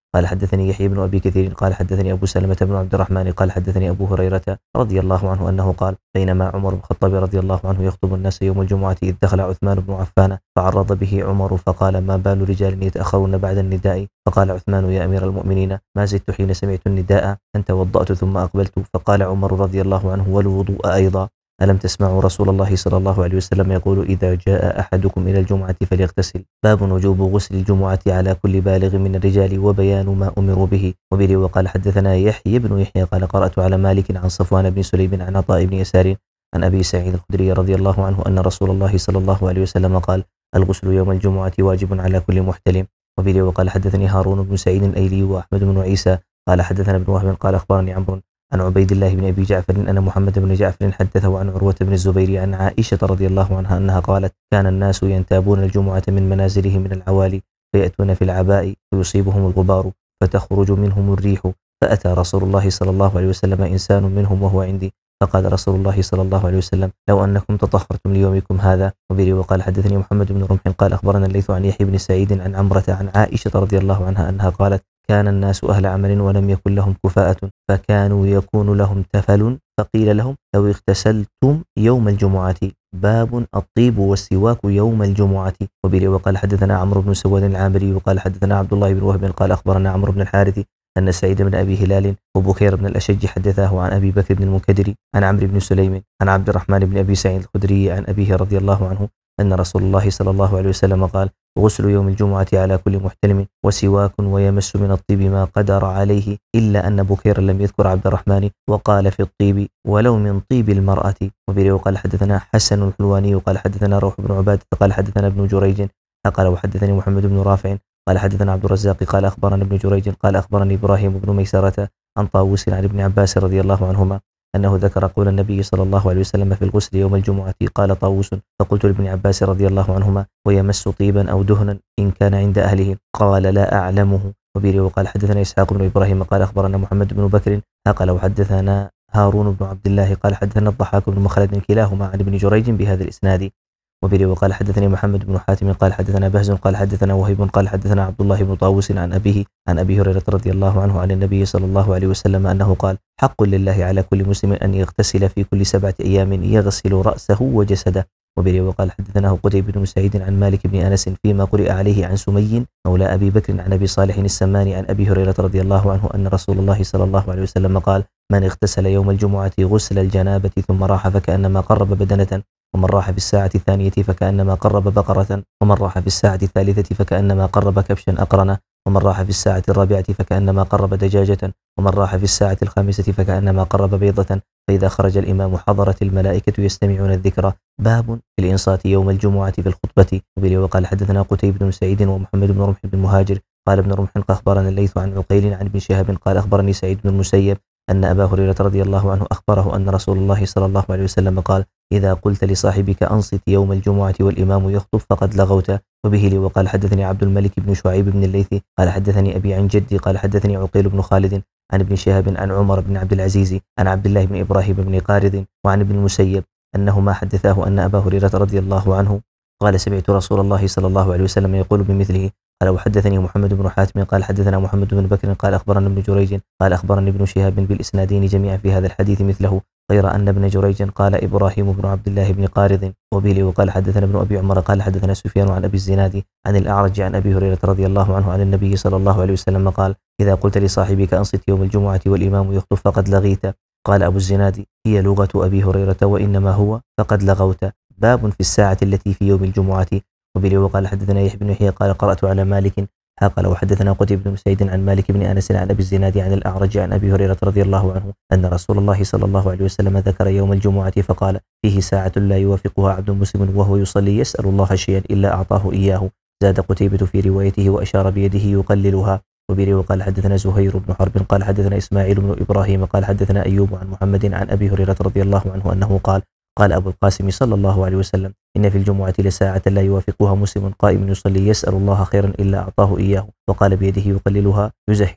Speaker 1: قال حدثني يحيى بن أبي كثير قال حدثني أبو سلمة بن عبد الرحمن قال حدثني أبو هريرة رضي الله عنه أنه قال بينما عمر بن الخطاب رضي الله عنه يخطب الناس يوم الجمعة إذ دخل عثمان بن عفان فعرض به عمر فقال ما بال رجال يتأخرون بعد النداء؟ فقال عثمان يا أمير المؤمنين ما زدت حين سمعت النداء أن توضأت ثم أقبلت. فقال عمر رضي الله عنه والوضوء أيضا؟ ألم تسمعوا رسول الله صلى الله عليه وسلم يقول إذا جاء أحدكم إلى الجمعة فليغتسل؟ باب وجوب غسل الجمعة على كل بالغ من الرجال وبيان ما أمروا به. وبه وقال حدثنا يحيى بن يحيى قال قرأت على مالك عن صفوان بن سليم عن عطاء بن يسار عن أبي سعيد الخدري رضي الله عنه أن رسول الله صلى الله عليه وسلم قال الغسل يوم الجمعة واجب على كل محتلم. وبه وقال حدثني هارون بن سعيد الأيلي وأحمد بن عيسى قال حدثنا ابن وهب قال أخبرني عمرو عن عبيد الله بن أبي جعفر أن محمد بن جعفر حدثه عن عروة بن الزبير عن عائشة رضي الله عنها أنها قالت كان الناس ينتابون الجمعة من منازلهم من العوالي فيأتون في العباء ويصيبهم الغبار فتخرج منهم الريح فأتى رسول الله صلى الله عليه وسلم إنسان منهم وهو عندي فقال رسول الله صلى الله عليه وسلم لو أنكم تطهرتم ليومكم هذا. وبه وقال حدثني محمد بن رمح قال أخبرنا الليث عن يحيى بن سعيد عن عمرة عن عائشة رضي الله عنها أنها قالت كان الناس أهل عمل ولم يكن لهم كفاءة فكانوا يكون لهم تفل فقيل لهم لو اغتسلتم يوم الجمعة. باب الطيب والسواك يوم الجمعة. وبه وقال حدثنا عمرو بن سواد العامري وقال حدثنا عبد الله بن وهب قال أخبرنا عمرو بن الحارث أن سعيد بن أبي هلال وبكير بن الأشج حدثاه عن أبي بكر بن المنكدر عن عمرو بن سليم عن عبد الرحمن بن أبي سعيد الخدري عن أبيه رضي الله عنه أن رسول الله صلى الله عليه وسلم قال غسل يوم الجمعة على كل محتلم وسواك ويمس من الطيب ما قدر عليه إلا أن بكير لم يذكر عبد الرحمن وقال في الطيب ولو من طيب المرأة. وبه وقال حدثنا حسن الحلواني وقال حدثنا روح بن عبادة قال حدثنا ابن جريج قال وحدثني محمد بن رافع قال حدثنا عبد الرزاق قال أخبرنا ابن جريج قال أخبرني إبراهيم بن ميسرة عن طاووس عن ابن عباس رضي الله عنهما أنه ذكر قول النبي صلى الله عليه وسلم في الغسل يوم الجمعة قال طاووس فقلت لابن عباس رضي الله عنهما ويمس طيبا أو دهنا إن كان عند أهله؟ قال لا أعلمه. وبه وقال حدثنا إسحاق بن إبراهيم قال أخبرنا محمد بن بكر قال وحدثنا هارون بن عبد الله قال حدثنا الضحاك بن مخلد كلاهما عن ابن جريج بهذا الإسناد. وبه وقال حدثني محمد بن حاتم قال حدثنا بهز قال حدثنا وهيب قال حدثنا عبد الله بن طاووس عن أبيه عن أبي هريرة رضي الله عنه عن النبي صلى الله عليه وسلم أنه قال حق لله على كل مسلم أن يغتسل في كل سبعة أيام يغسل رأسه وجسده. وبه وقال حدثناه قتيبة بن سعيد عن مالك بن أنس فيما قرئ عليه عن سمي مولى أبي بكر عن أبي صالح السماني عن أبي هريرة رضي الله عنه أن رسول الله صلى الله عليه وسلم قال من اغتسل يوم الجمعة غسل الجنابة ثم راح فكأنما قرب بدنة ومن راح في الساعة الثانية فكأنما قرب بقرة ومن راح في الساعة الثالثة فكأنما قرب كبشا أقرنا ومن راح في الساعة الرابعة فكأنما قرب دجاجة ومن راح في الساعة الخامسة فكأنما قرب بيضة فإذا خرج الإمام حضرت الملائكة يستمعون الذكر. باب الإنصات يوم الجمعة في الخطبة. وبه وقال حدثنا قتيبة بن سعيد ومحمد بن رمح بن مهاجر قال ابن رمح أخبرنا الليث عن عقيل عن ابن شهاب قال أخبرني سعيد بن المسيب أن أبا هريرة رضي الله عنه أخبره أن رسول الله صلى الله عليه وسلم قال إذا قلت لصاحبك أنصت يوم الجمعة والإمام يخطب فقد لغوت. وبه لي وقال حدثني عبد الملك بن شعيب بن الليث قال حدثني أبي عن جدي قال حدثني عقيل بن خالد عن ابن شهاب عن عمر بن عبد العزيز عن عبد الله بن إبراهيم بن قارد وعن ابن المسيب أنهما حدثاه أن أبا هريرة رضي الله عنه قال سمعت رسول الله صلى الله عليه وسلم يقول بمثله. قال وحدثني محمد بن حاتم قال حدثنا محمد بن بكر قال أخبرنا ابن جريج قال أخبرني ابن شهاب بالإسنادين جميعا في هذا الحديث مثله غير أن ابن جريج قال إبراهيم بن عبد الله بن قارض. وبه وقال حدثنا ابن أبي عمر قال حدثنا سفيان عن أبي الزناد عن الأعرج عن أبي هريرة رضي الله عنه عن النبي صلى الله عليه وسلم قال إذا قلت لصاحبك أنصت يوم الجمعة والإمام يخطب فقد لغيت. قال أبو الزناد هي لغة أبي هريرة وإنما هو فقد لغوت. باب في الساعة التي في يوم الجمعة. وبه وقال حدثنا يحيى بن يحيى قال قرأت على مالك قال وحدثنا قتيبة بن سعيد عن مالك بن أنس عن أبي الزناد عن الأعرج عن أبي هريرة رضي الله عنه أن رسول الله صلى الله عليه وسلم ذكر يوم الجمعة فقال فيه ساعة لا يوافقها عبد مسلم وهو يصلي يسأل الله شيئا إلا أعطاه إياه. زاد قتيبة في روايته وأشار بيده يقللها. وبه وقال حدثنا زهير بن حرب قال حدثنا إسماعيل بن إبراهيم قال حدثنا أيوب عن محمد عن أبي هريرة رضي الله عنه أنه قال قال أبو القاسم صلى الله عليه وسلم إن في الجمعة لساعة لا يوافقها مسلم قائم يصلي يسأل الله خيرا إلا أعطاه إياه. وقال بيده يقللها يزهدها.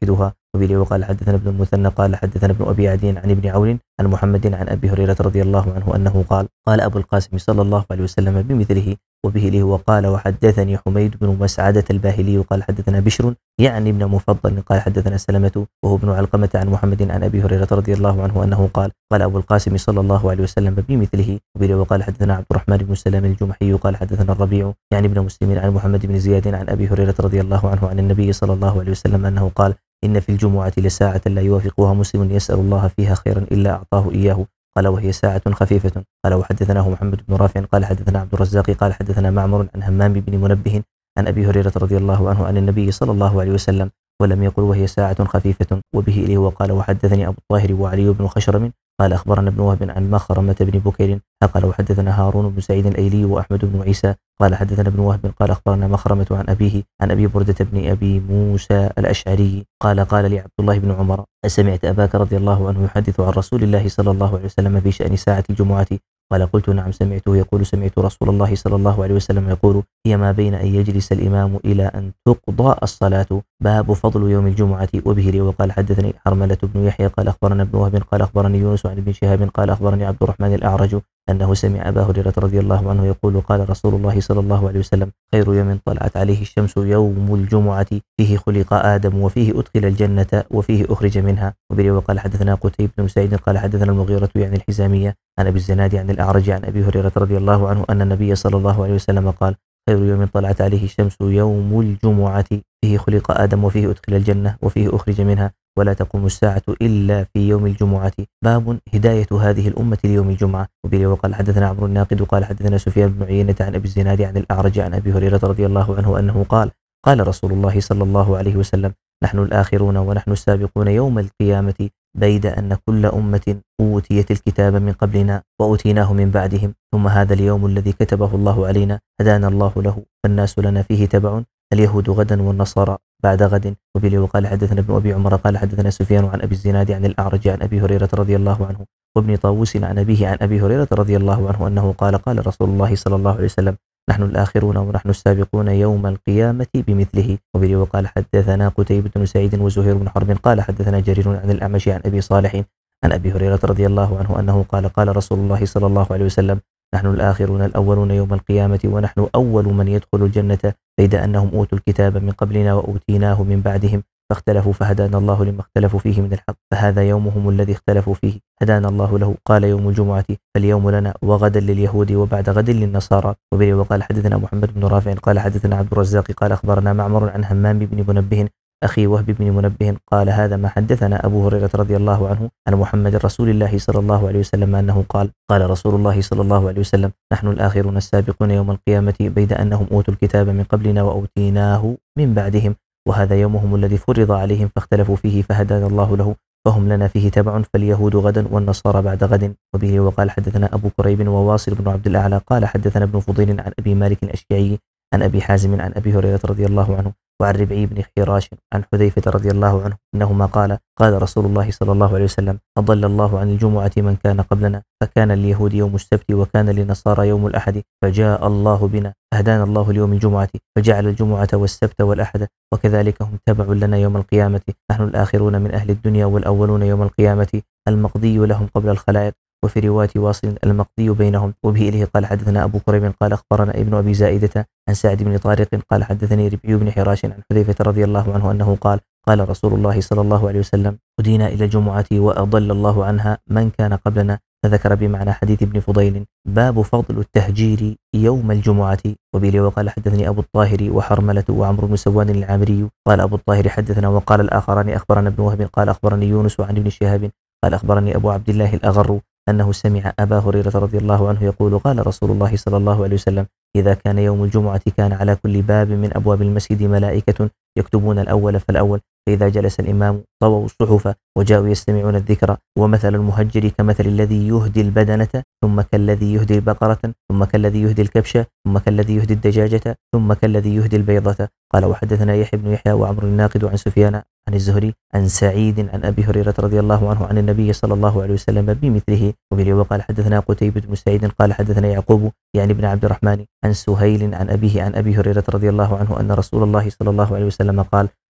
Speaker 1: وبه وقال حدثنا ابن المثنى قال حدثنا ابن أبي عدي عن ابن عون عن محمد عن أبي هريرة رضي الله عنه أنه قال قال أبو القاسم صلى الله عليه وسلم بمثله وبه له وقال وحدثني حميد بن مسعدة الباهلي قال حدثنا بشر يعني ابن مفضل قال حدثنا سلمة وهو ابن علقمة عن محمد عن أبي هريرة رضي الله عنه أنه قال قال أبو القاسم صلى الله عليه وسلم بمثله وبه وقال حدثنا عبد الرحمن بن سلام الجمحي قال حدثنا الربيع يعني ابن مسلم عن محمد بن زياد عن أبي هريرة رضي الله عنه عن النبي صلى الله عليه وسلم أنه قال إن في الجمعة لساعة لا يوافقها مسلم يسأل الله فيها خيرا إلا أعطاه إياه قال وهي ساعة خفيفة قال وحدثناه محمد بن رافع قال حدثنا عبد الرزاق قال حدثنا معمر عن همام بن منبه عن أبي هريرة رضي الله عنه عن النبي صلى الله عليه وسلم ولم يقل وهي ساعة خفيفة وبه إليه وقال وحدثني أبو الطاهر وعلي بن خشرم قال أخبرنا ابن وهب عن مخرمة بن بكير قال وحدثنا هارون بن سعيد الأيلي وأحمد بن عيسى قال حدثنا ابن وهب قال أخبرنا مخرمة عن أبيه عن أبي بردة بن أبي موسى الأشعري قال قال لي عبد الله بن عمر أسمعت أباك رضي الله عنه يحدث عن رسول الله صلى الله عليه وسلم في شأن ساعة الجمعة قال قلت نعم سمعته يقول سمعت رسول الله صلى الله عليه وسلم يقول هي ما بين أن يجلس الإمام إلى أن تقضى الصلاة باب فضل يوم الجمعة وبه لي وقال حدثني حرملة بن يحيى قال أخبرنا ابن وهب قال أخبرني يونس عن ابن شهاب قال أخبرني عبد الرحمن الأعرج أنه سمع أبا هريرة رضي الله عنه يقول قال رسول الله صلى الله عليه وسلم خير يوم طلعت عليه الشمس يوم الجمعة فيه خلق آدم وفيه أدخل الجنة وفيه أخرج منها وبه وقال حدثنا قتيبة بن سعيد قال حدثنا المغيرة يعني الحزامية عن أبي الزناد عن الأعرج عن أبي هريرة رضي الله عنه أن النبي صلى الله عليه وسلم قال خير يوم طلعت عليه الشمس يوم الجمعة فيه خلق آدم وفيه أدخل الجنة وفيه أخرج منها ولا تقوم الساعة إلا في يوم الجمعة باب هداية هذه الأمة ليوم الجمعة وبه وقال حدثنا عمرو الناقد وقال حدثنا سفيان بن عيينة عن أبي الزناد عن الأعرج عن أبي هريرة رضي الله عنه أنه قال قال رسول الله صلى الله عليه وسلم نحن الآخرون ونحن السابقون يوم القيامة بيد أن كل أمة أوتيت الكتاب من قبلنا وأوتيناه من بعدهم ثم هذا اليوم الذي كتبه الله علينا هدانا الله له فالناس لنا فيه تبع اليهود غدا والنصارى بعد غد وبه وقال حدثنا ابن أبي عمر قال حدثنا سفيان عن أبي الزناد عن الأعرج عن أبي هريرة رضي الله عنه وابن طاووس عن أبيه عن أبي هريرة رضي الله عنه أنه قال قال رسول الله صلى الله عليه وسلم نحن الآخرون ونحن السابقون يوم القيامة بمثله وبه وقال حدثنا قتيبة بن سعيد وزهير بن حرب قال حدثنا جرير عن الأعمش عن أبي صالح عن أبي هريرة رضي الله عنه أنه قال قال رسول الله صلى الله عليه وسلم نحن الآخرون الأولون يوم القيامة ونحن أول من يدخل الجنة بيد أنهم أوتوا الكتاب من قبلنا وأوتيناه من بعدهم فاختلفوا فهدانا الله لما اختلفوا فيه من الحق فهذا يومهم الذي اختلفوا فيه هدانا الله له قال يوم الجمعة فاليوم لنا وغدا لليهود وبعد غد للنصارى وبه وقال حدثنا محمد بن رافع قال حدثنا عبد الرزاق قال أخبرنا معمر عن همام بن منبه أخي وهب بن منبه قال هذا ما حدثنا أبو هريرة رضي الله عنه عن محمد رسول الله صلى الله عليه وسلم أنه قال قال رسول الله صلى الله عليه وسلم نحن الآخرون السابقون يوم القيامة بيد أنهم أوتوا الكتاب من قبلنا وأوتيناه من بعدهم وهذا يومهم الذي فرض عليهم فاختلفوا فيه فهدانا الله له فهم لنا فيه تبع فاليهود غدا والنصارى بعد غد وبه وقال حدثنا أبو كريب وواصل بن عبد الأعلى قال حدثنا ابن فضيل عن أبي مالك الأشجعي عن أبي حازم عن أبي هريرة رضي الله عنه وعن ربعي بن حراش عن حذيفة رضي الله عنه أنهما قال قال رسول الله صلى الله عليه وسلم أضل الله عن الجمعة من كان قبلنا فكان اليهود يوم السبت وكان للنصارى يوم الأحد فجاء الله بنا فهدانا الله ليوم الجمعة فجعل الجمعة والسبت والأحد وكذلك هم تبع لنا يوم القيامة نحن الآخرون من أهل الدنيا والأولون يوم القيامة المقضي لهم قبل الخلائق وفي رواية واصل المقضي بينهم وبه إليه قال حدثنا أبو كريب قال أخبرنا ابن أبي زائدة عن سعد بن طارق قال حدثني ربعي بن حراش عن حذيفة رضي الله عنه أنه قال قال رسول الله صلى الله عليه وسلم هدينا إلى الجمعة وأضل الله عنها من كان قبلنا فذكر بمعنى حديث ابن فضيل باب فضل التهجير يوم الجمعة وبه وقال حدثني أبو الطاهر وحرملة وعمرو بن سوان العامري قال أبو الطاهر حدثنا وقال الآخران أخبرنا ابن وهب قال أخبرني يونس عن ابن شهاب قال أخبرني أبو عبد الله الأغر أنه سمع أبا هريرة رضي الله عنه يقول قال رسول الله صلى الله عليه وسلم إذا كان يوم الجمعة كان على كل باب من أبواب المسجد ملائكة يكتبون الأول فالأول فإذا جلس الإمام طووا الصحف وجاءوا يستمعون الذكر ومثل المهجر كمثل الذي يهدي البدنة ثم كالذي يهدي بقرة ثم كالذي يهدي الكبش ثم كالذي يهدي الدجاجة ثم كالذي يهدي البيضة قال وحدثنا يحيى بن يحيى وعمر الناقد عن سفيان عن الزهري عن سعيد عن أبي هريرة رضي الله عنه عن النبي صلى الله عليه وسلم بمثله وبه وقال حدثنا قتيبة بن سعيد قال حدثنا يعقوب يعني ابن عبد الرحمن عن سهيل عن أبيه عن أبي هريرة رضي الله عنه أن رسول الله صلى الله عليه وسلم قال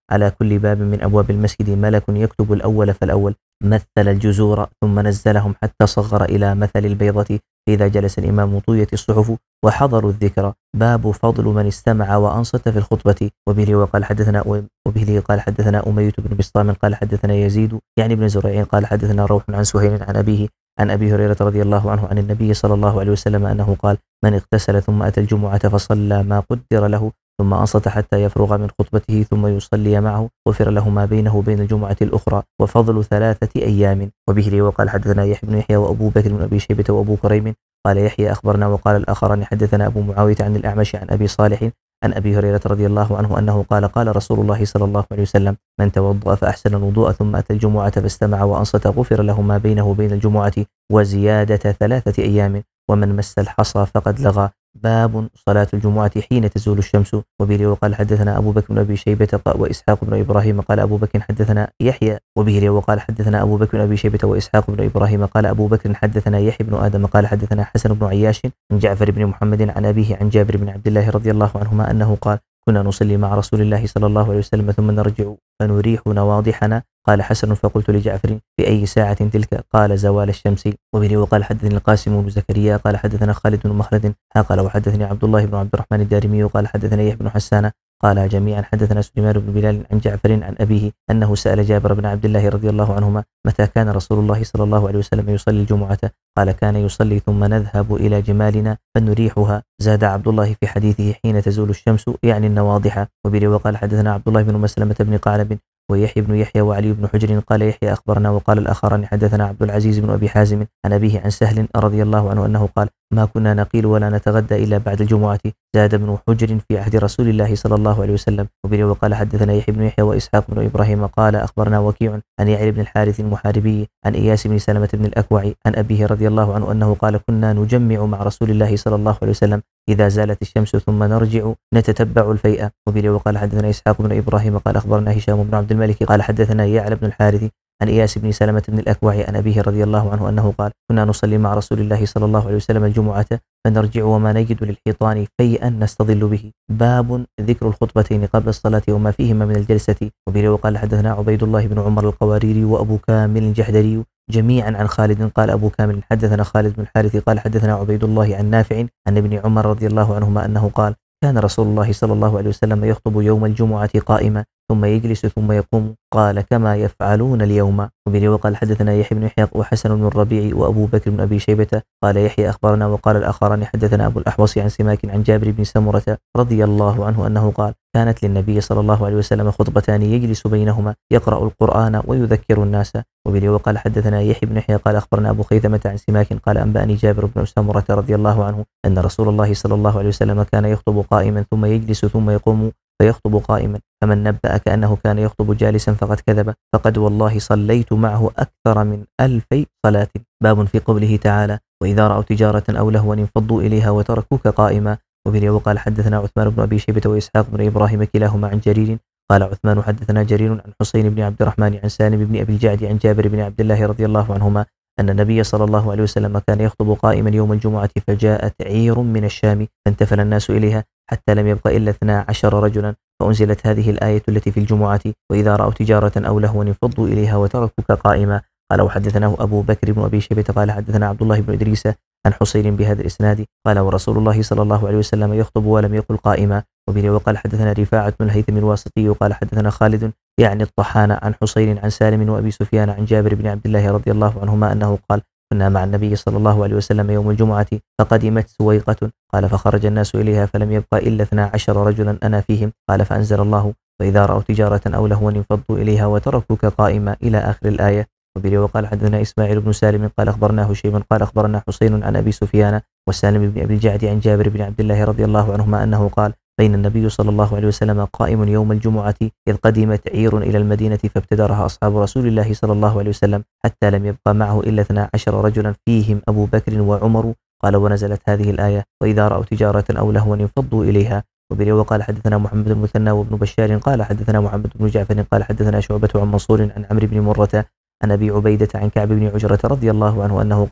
Speaker 1: على كل باب من أبواب المسجد ملك يكتب الأول فالأول، مثل الجزور ثم نزلهم حتى صغر إلى مثل البيضة، فإذا جلس الإمام طويت الصحف وحضروا الذكر. باب فضل من استمع وأنصت في الخطبة. وبه وقال حدثنا وبه قال حدثنا أمية بن بسطام قال حدثنا يزيد يعني بن زريع قال حدثنا روح عن سهيل عن أبيه عن أبي هريرة رضي الله عنه عن النبي صلى الله عليه وسلم أنه قال: من اغتسل ثم أتى الجمعة فصلى ما قدر له ثم أنصت حتى يفرغ من خطبته ثم يصلي معه غفر له ما بينه وبين الجمعة الأخرى، وفضل ثلاثة أيام. وبه وقال حدثنا يحيى بن يحيى وأبو بكر بن أبي شيبة وأبو كريم قال يحيى أخبرنا وقال الآخران حدثنا أبو معاوية عن الأعمش عن أبي صالح عن أبي هريرة رضي الله عنه أنه قال: قال رسول الله صلى الله عليه وسلم: من توضأ فأحسن الوضوء ثم أتى الجمعة فاستمع وأنصت غفر له ما بينه وبين الجمعة وزيادة ثلاثة أيام، ومن مس الحصى فقد لغى. باب صلاة الجمعة حين تزول الشمس. وبه وقال حدثنا أبو بكر بن أبي شيبة وإسحاق بن إبراهيم قال أبو بكر حدثنا يحيى. وبه وقال حدثنا أبو بكر بن أبي شيبة وإسحاق بن إبراهيم قال أبو بكر حدثنا يحيى بن آدم قال حدثنا حسن بن عياش عن جعفر بن محمد عن أبيه عن جابر بن عبد الله رضي الله عنهما أنه قال: كنا نصلي مع رسول الله صلى الله عليه وسلم ثم نرجع فنريح نواضحنا. قال حسن: فقلت لجعفر: في أي ساعة تلك؟ قال: زوال الشمس. وبه وقال حدثني القاسم بن زكريا قال حدثنا خالد بن مخلد قال وحدثني عبد الله بن عبد الرحمن الدارمي قال حدثنا يحيى بن حسان قال جميعا حدثنا سليمان بن بلال عن جعفر عن أبيه أنه سأل جابر بن عبد الله رضي الله عنهما: متى كان رسول الله صلى الله عليه وسلم يصلي الجمعة؟ قال: كان يصلي ثم نذهب إلى جمالنا فنريحها. زاد عبد الله في حديثه حين تزول الشمس يعني النواضح. وبه وقال حدثنا عبد الله بن مسلمة بن قعنب ويحيى بن يحيى وعلي بن حجر قال يحيى أخبرنا وقال الآخران حدثنا عبد العزيز بن أبي حازم عن أبيه عن سهل رضي الله عنه أنه قال: ما كنا نقيل ولا نتغدى إلا بعد الجمعة. زاد ابن حجر في عهد رسول الله صلى الله عليه وسلم. وبه وقال حدثنا يحيى بن يحيى وإسحاق بن إبراهيم قال أخبرنا وكيع عن يعلى بن الحارث المحاربي عن إياس بن سلمة بن الأكوع عن أبيه رضي الله عنه أنه قال: كنا نجمع مع رسول الله صلى الله عليه وسلم إذا زالت الشمس ثم نرجع نتتبع الفيئة. وبه وقال حدثنا إسحاق بن إبراهيم قال أخبرنا هشام بن عبد الملك قال حدثنا يعلى بن الحارث عن إياس بن سلمة بن الأكوع عن أبيه رضي الله عنه أنه قال: كنا نصلي مع رسول الله صلى الله عليه وسلم الجمعة فنرجع وما نجد للحيطان فيئا نستظل به. باب ذكر الخطبتين قبل الصلاة وما فيهما من الجلسة. وبه وقال حدثنا عبيد الله بن عمر القواريري وأبو كامل الجحدري جميعا عن خالد قال أبو كامل حدثنا خالد بن الحارث قال حدثنا عبيد الله عن نافع عن ابن عمر رضي الله عنهما أنه قال: كان رسول الله صلى الله عليه وسلم يخطب يوم الجمعة قائما ثم يجلس ثم يقوم، قال: كما يفعلون اليوم. وبه وقال حدثنا يحيى بن يحيى وحسن بن الربيع وأبو بكر بن أبي شيبة قال يحيى أخبرنا وقال الآخران حدثنا أبو الأحوص عن سماك عن جابر بن سمرة رضي الله عنه أنه قال: كانت للنبي صلى الله عليه وسلم خطبتان يجلس بينهما يقرأ القرآن ويذكر الناس. وبه وقال حدثنا يحيى بن يحيى قال أخبرنا أبو خيثمة عن سماك قال أنبأني جابر بن سمرة رضي الله عنه أن رسول الله صلى الله عليه وسلم كان يخطب قائما ثم يجلس ثم يقوم فيخطب قائما، فمن نبأ كأنه كان يخطب جالسا فقد كذب، فقد والله صليت معه أكثر من ألف صلاة. باب في قوله تعالى: وإذا رأوا تجارة أو لهوا انفضوا إليها وتركوك قائما. وبه وقال حدثنا عثمان بن أبي شيبة وإسحاق بن إبراهيم كلاهما عن جرير قال عثمان حدثنا جرير عن حسين بن عبد الرحمن عن سالم بن أبي الجعد عن جابر بن عبد الله رضي الله عنهما أن النبي صلى الله عليه وسلم كان يخطب قائما يوم الجمعة فجاءت عير من الشام فانتفل الناس إليها حتى لم يبق إلا اثنا عشر رجلا، فأنزلت هذه الآية التي في الجمعة: وإذا رأوا تجارة أو لهوا انفضوا إليها وتركوك قائما. قال وحدثناه أبو بكر بن أبي شيبة قال حدثنا عبد الله بن إدريس عن حسين بهذا الإسناد قال: ورسول الله صلى الله عليه وسلم يخطب ولم يقل قائما. وبه وقال حدثنا رفاعة بن الهيثم الواسطي قال حدثنا خالد يعني الطحان عن حسين عن سالم وأبي سفيان عن جابر بن عبد الله رضي الله عنهما أنه قال: كنا مع النبي صلى الله عليه وسلم يوم الجمعة فقدمت سويقة قال فخرج الناس إليها فلم يبق إلا اثنا عشر رجلا أنا فيهم، قال فأنزل الله: وإذا رأوا تجارة أو لهوا انفضوا إليها وتركوك قائما إلى آخر الآية. وبه وقال حدثنا إسماعيل بن سالم قال أخبرنا هشيم قال أخبرنا حسين عن أبي سفيان وسالم بن أبي الجعد عن جابر بن عبد الله رضي الله عنهما أنه قال: بين النبي صلى الله عليه وسلم قائم يوم الجمعة إذ قدمت عير إلى المدينة فابتدرها أصحاب رسول الله صلى الله عليه وسلم حتى لم يبقى معه إلا اثنا عشر رجلا فيهم أبو بكر وعمر. قال ونزلت هذه الآية: وإذا رأوا تجارة أو لهوا انفضوا إليها. وبه وقال حدثنا محمد بن المثنى وابن بشار قال حدثنا محمد بن جعفر قال حدثنا شعبة عن منصور عن عمرو بن مرة عن أبي عبيدة عن كعب بن عجرة رضي الله عنه أنه قال: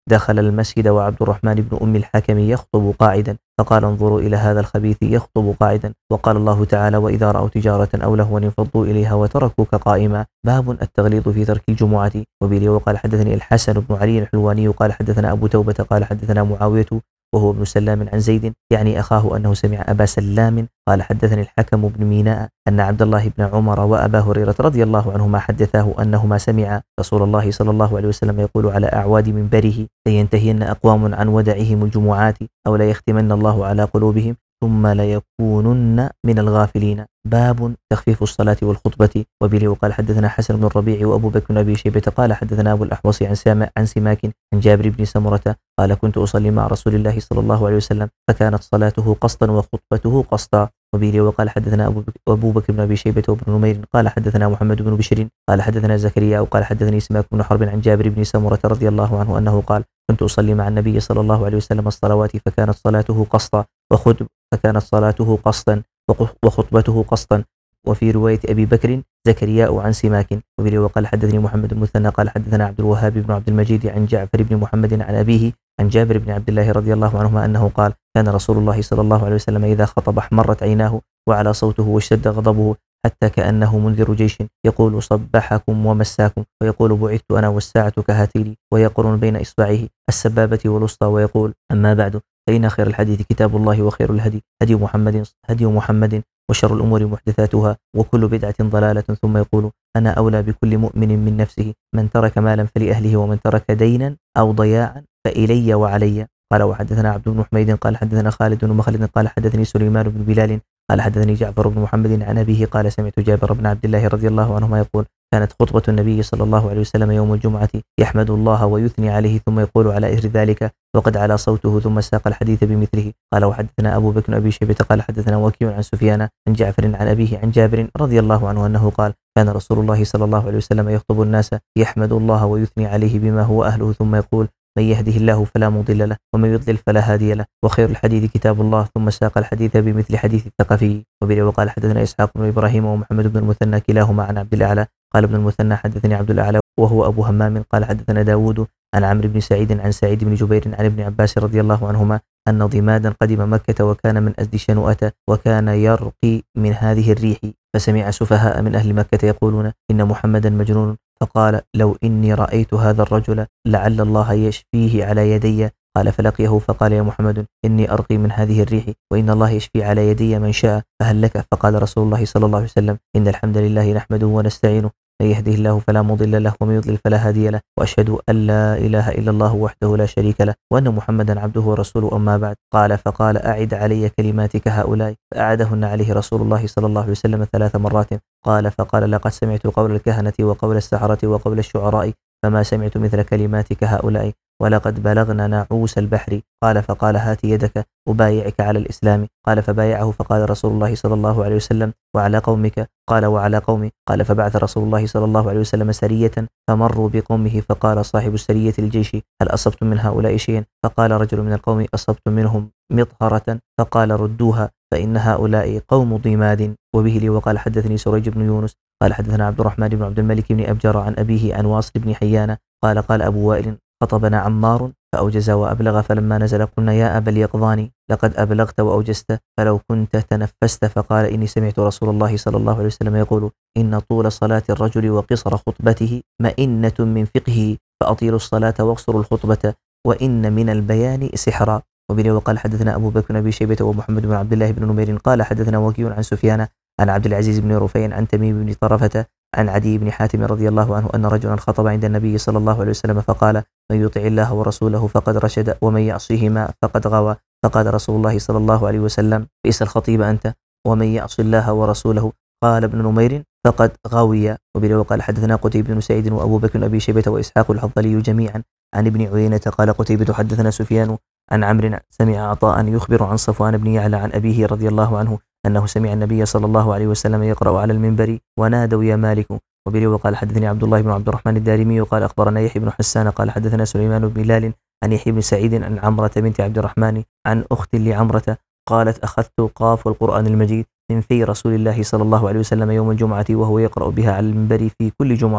Speaker 1: دخل المسجد وعبد الرحمن بن أم الحكم يخطب قاعدا، فقال انظروا إلى هذا الخبيث يخطب قاعدا. وقال الله تعالى وإذا رأوا تجارة أو لهوا انفضوا إليها وتركوك قائما. باب التغليظ في ترك الجمعة. وبه وقال حدثني الحسن بن علي الحلواني قال حدثنا أبو توبة قال حدثنا معاوية وهو ابن سلام عن زيد يعني أخاه أنه سمع أبا سلام قال حدثني الحكم بن ميناء أن عبد الله بن عمر وأبا هريرة رضي الله عنهما حدثاه أنهما سمع رسول الله صلى الله عليه وسلم يقول على أعواد منبره لينتهين أقوام عن ودعهم الجمعات أو ليختمن الله على قلوبهم ثم ليكونن من الغافلين. باب تخفيف الصلاة والخطبة. وبه وقال حدثنا حسن بن الربيع وأبو بكر بن أبي شيبة قال حدثنا أبو الأحوص عن سامع عن سماك عن جابر بن سمرة قال كنت أصلي مع رسول الله صلى الله عليه وسلم فكانت صلاته قسطا وخطبته قسطا. وبه وقال حدثنا أبو بكر, أبو بكر بن أبي شيبة وابن نمير قال حدثنا محمد بن بشير قال حدثنا زكريا وقال حدثني سماك بن حرب عن جابر بن سمرة رضي الله عنه أنه قال كنت أصلي مع النبي صلى الله عليه وسلم الصلوات فكانت صلاته قسطا وخطب فكانت صلاته قسطا وخطبته قسطا. وفي رواية أبي بكر زكرياء عن سماك. وبه وقال حدثني محمد المثنى قال حدثنا عبد الوهاب بن عبد المجيد عن جعفر بن محمد عن أبيه عن جابر بن عبد الله رضي الله عنهما أنه قال كان رسول الله صلى الله عليه وسلم إذا خطب احمرت عيناه وعلى صوته واشتد غضبه حتى كأنه منذر جيش يقول صبحكم ومساكم ويقول بعثت أنا والساعة كهاتين ويقرن بين إصبعه السبابة والوسطى ويقول أما بعد فإن خير الحديث كتاب الله وخير الهدي هدي محمد هدي محمد وشر الأمور محدثاتها وكل بدعة ضلالة. ثم يقول أنا أولى بكل مؤمن من نفسه من ترك مالا فلأهله ومن ترك دينا أو ضياعا فإلي وعلي. قال وحدثنا عبد بن حميد قال حدثنا خالد بن مخلد قال حدثني سليمان بن بلال قال حدثني جعفر بن محمد عن أبيه قال سمعت جابر بن عبد الله رضي الله عنهما يقول كانت خطبة النبي صلى الله عليه وسلم يوم الجمعة يحمد الله ويثني عليه ثم يقول على إثر ذلك وقد على صوته ثم ساق الحديث بمثله. قال وحدثنا أبو بكر أبي شيبة قال حدثنا وكيع عن سفيان عن جعفر عن أبيه عن جابر رضي الله عنه أنه قال كان رسول الله صلى الله عليه وسلم يخطب الناس يحمد الله ويثني عليه بما هو أهله ثم يقول من يهده الله فلا مضل له ومن يضلل فلا هادي له وخير الحديث كتاب الله ثم ساق الحديث بمثل حديث الثقفي. وبه وقال حدثنا إسحاق بن إبراهيم ومحمد بن المثنى كلاهما عن عبد الأعلى قال ابن المثنى حدثني عبد الأعلى وهو أبو همام قال حدثنا داود عن عمرو بن سعيد عن سعيد بن جبير عن ابن عباس رضي الله عنهما أن ضمادا قدم مكة وكان من أزد شنوءة وكان يرقي من هذه الريح فسمع سفهاء من أهل مكة يقولون إن محمدا مجنون فقال لو إني رأيت هذا الرجل لعل الله يشفيه على يدي. قال فلقيه فقال يا محمد إني أرقي من هذه الريح وإن الله يشفي على يدي من شاء فهل لك؟ فقال رسول الله صلى الله عليه وسلم إن الحمد لله نحمده ونستعينه من يهده الله فلا مضل له ومن يضلل فلا هادي له وأشهد أن لا إله إلا الله وحده لا شريك له وأن محمدا عبده ورسوله أما بعد. قال فقال أعد علي كلماتك هؤلاء فأعدهن عليه رسول الله صلى الله عليه وسلم ثلاث مرات. قال فقال لقد سمعت قول الكهنة وقول السحرة وقول الشعراء فما سمعت مثل كلماتك هؤلاء ولقد بلغنا نعوس البحر. قال فقال هات يدك أبايعك على الإسلام. قال فبايعه فقال رسول الله صلى الله عليه وسلم وعلى قومك؟ قال وعلى قومي. قال فبعث رسول الله صلى الله عليه وسلم سرية فمروا بقومه فقال صاحب السرية الجيش هل أصبتم من هؤلاء شيئا؟ فقال رجل من القوم أصبت منهم مطهرة. فقال ردوها فإن هؤلاء قوم ضماد. وبه لي وقال حدثني سريج بن يونس قال حدثنا عبد الرحمن بن عبد الملك بن أبجر عن أبيه عن واصل بن حيان قال قال أبو وائل خطبنا عمار فأوجز وأبلغ فلما نزل قلنا يا أبا اليقظان لقد أبلغت وأوجزت فلو كنت تنفست. فقال إني سمعت رسول الله صلى الله عليه وسلم يقول إن طول صلاة الرجل وقصر خطبته مئنة من فقهه فأطيلوا الصلاة واقصروا الخطبة وإن من البيان سحرا. وبه وقال حدثنا أبو بكر بن أبي شيبة ومحمد بن عبد الله بن نمير قال حدثنا وكيع عن سفيان عن عبد العزيز بن رفيع عن تميم بن طرفة عن عدي بن حاتم رضي الله عنه أن رجلا خطب عند النبي صلى الله عليه وسلم فقال من يطع الله ورسوله فقد رشد ومن يعصيهما فقد غوى. فقال رسول الله صلى الله عليه وسلم بئس الخطيب أنت ومن يعص الله ورسوله. قال ابن نمير فقد غوي. وبه وقال حدثنا قتيبة بن سعيد وأبو بكر بن أبي شيبة وإسحاق الحضلي جميعا عن ابن عيينة قال قتيبة حدثنا سفيان عن عمرو سمع عطاء يخبر عن صفوان بن يعلى عن أبيه رضي الله عنه أنه سمع النبي صلى الله عليه وسلم يقرأ على المنبر ونادوا يا مالك. وبه وقال حدثني عبد الله بن عبد الرحمن الدارمي وقال أخبرنا يحيى بن حسان قال حدثنا سليمان بن بلال عن يحيى بن سعيد عن عمرة بنت عبد الرحمن عن أخت لعمرة قالت أخذت قاف القرآن المجيد من في رسول الله صلى الله عليه وسلم يوم الجمعة وهو يقرأ بها على المنبر في كل جمعة